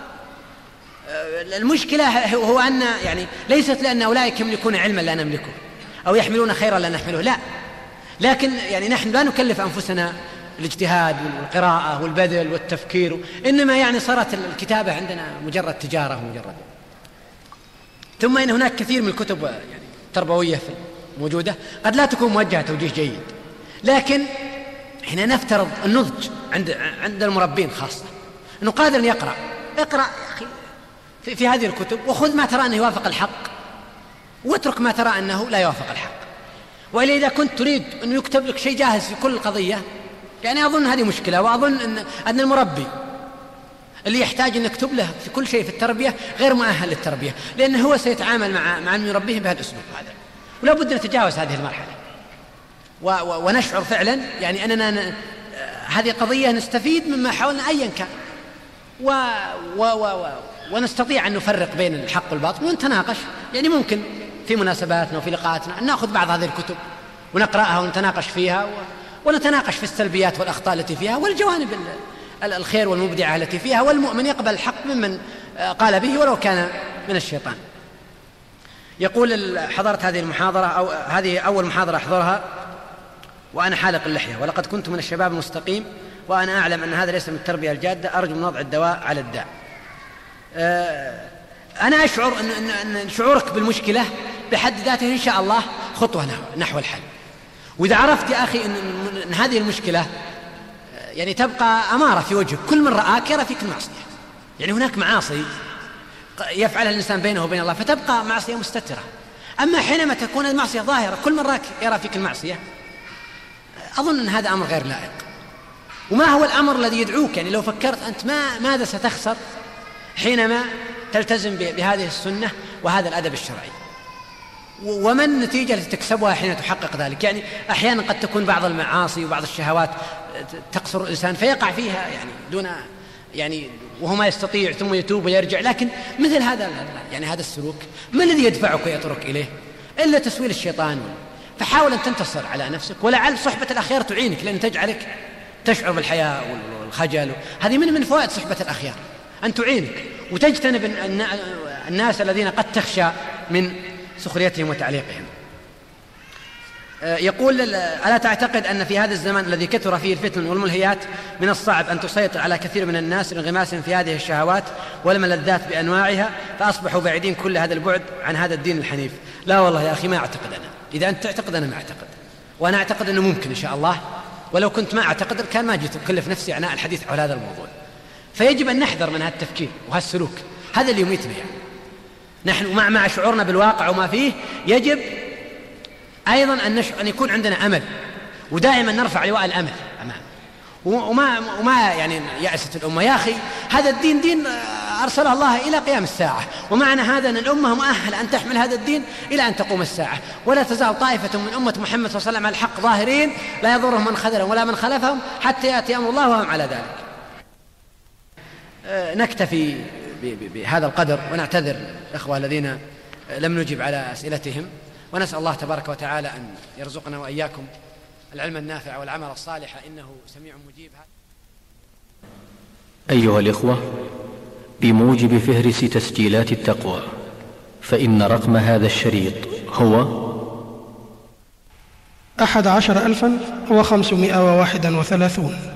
المشكلة هو أن يعني ليست لأن أولئك يملكون علما لا نملكه أو يحملون خيرا لا نحمله، لا، لكن يعني نحن لا نكلف أنفسنا الاجتهاد والقراءة والبذل والتفكير، إنما يعني صارت الكتابة عندنا مجرد تجارة ومجرد. ثم إن هناك كثير من الكتب يعني تربوية موجودة قد لا تكون موجهة توجيه جيد، لكن حين نفترض النضج عند عند المربين خاصة أنه قادر أن يقرأ، اقرأ يا أخي في, في هذه الكتب وخذ ما ترى أنه يوافق الحق واترك ما ترى أنه لا يوافق الحق. وإلا إذا كنت تريد أن يكتب لك شيء جاهز في كل قضية، يعني أظن هذه مشكلة، وأظن أن, أن المربي اللي يحتاج أن يكتب له في كل شيء في التربية غير مؤهل للتربية، لأنه هو سيتعامل مع مع من يربيه بهذا الأسلوب هذا. ولا بد نتجاوز هذه المرحلة و و ونشعر فعلا يعني أننا ن... هذه قضية نستفيد مما حولنا أيا كان، و... و... و... و... ونستطيع أن نفرق بين الحق والباطل ونتناقش. يعني ممكن في مناسباتنا وفي لقاءاتنا أن نأخذ بعض هذه الكتب ونقرأها ونتناقش فيها و... ونتناقش في السلبيات والأخطاء التي فيها والجوانب الخير والمبدعة التي فيها، والمؤمن يقبل الحق ممن قال به ولو كان من الشيطان. يقول حضرت هذه المحاضرة أو هذه أول محاضرة أحضرها وأنا حالق اللحية، ولقد كنت من الشباب المستقيم وأنا أعلم أن هذا ليس من التربية الجادة، أرجو من وضع الدواء على الداء. أنا أشعر أن, أن شعورك بالمشكلة بحد ذاته إن شاء الله خطوة نحو الحل. وإذا عرفت يا أخي أن, أن هذه المشكلة يعني تبقى أمارة في وجهك، كل من رآك يرى فيك المعصية، يعني هناك معاصي يفعلها الإنسان بينه وبين الله فتبقى معصية مستترة. أما حينما تكون المعصية ظاهرة كل من رآك يرى فيك المعصية، أظن أن هذا أمر غير لائق. وما هو الأمر الذي يدعوك؟ يعني لو فكرت أنت ما ماذا ستخسر حينما تلتزم بهذه السنة وهذا الأدب الشرعي، وما النتيجة التي تكسبها حين تحقق ذلك؟ يعني أحيانا قد تكون بعض المعاصي وبعض الشهوات تقصر الإنسان فيقع فيها يعني دون يعني وهو ما يستطيع ثم يتوب ويرجع. لكن مثل هذا يعني هذا السلوك ما الذي يدفعك ويترك إليه إلا تسويل الشيطان. فحاول أن تنتصر على نفسك، ولعل صحبة الأخيار تعينك لأن تجعلك تشعر بالحياء والخجل. هذه من من فوائد صحبة الأخيار أن تعينك وتجتنب الناس الذين قد تخشى من سخريتهم وتعليقهم. يقول ألا تعتقد أن في هذا الزمان الذي كثر فيه الفتن والملهيات من الصعب أن تسيطر على كثير من الناس انغماسهم في هذه الشهوات والملذات بأنواعها فأصبحوا بعيدين كل هذا البعد عن هذا الدين الحنيف؟ لا والله يا أخي ما أعتقد أنا. إذا أنت تعتقد أنا ما أعتقد، وأنا أعتقد أنه ممكن إن شاء الله، ولو كنت ما أعتقد كان ما جيت أكلف نفسي عناء الحديث حول هذا الموضوع. فيجب أن نحذر من هذا التفكير وهالسلوك، هذا اللي يميتنا. يعني نحن مع مع شعورنا بالواقع وما فيه يجب أيضا أن, نش... أن يكون عندنا أمل، ودائما نرفع لواء الأمل أمام. وما وما يعني يأست الأمة يا أخي، هذا الدين دين أرسله الله إلى قيام الساعة، ومعنى هذا أن الأمة مؤهلة أن تحمل هذا الدين إلى أن تقوم الساعة. ولا تزال طائفة من أمة محمد صلى الله عليه وسلم على الحق ظاهرين لا يضرهم من خذلهم ولا من خلفهم حتى يأتي أمر الله وهم على ذلك. نكتفي بهذا القدر ونعتذر الأخوة الذين لم نجب على أسئلتهم، ونسأل الله تبارك وتعالى أن يرزقنا وإياكم العلم النافع والعمل الصالح إنه سميع مجيب. أيها الإخوة، بموجب فهرس تسجيلات التقوى فإن رقم هذا الشريط هو أحد عشر ألفا وخمسمائة وواحد وثلاثون.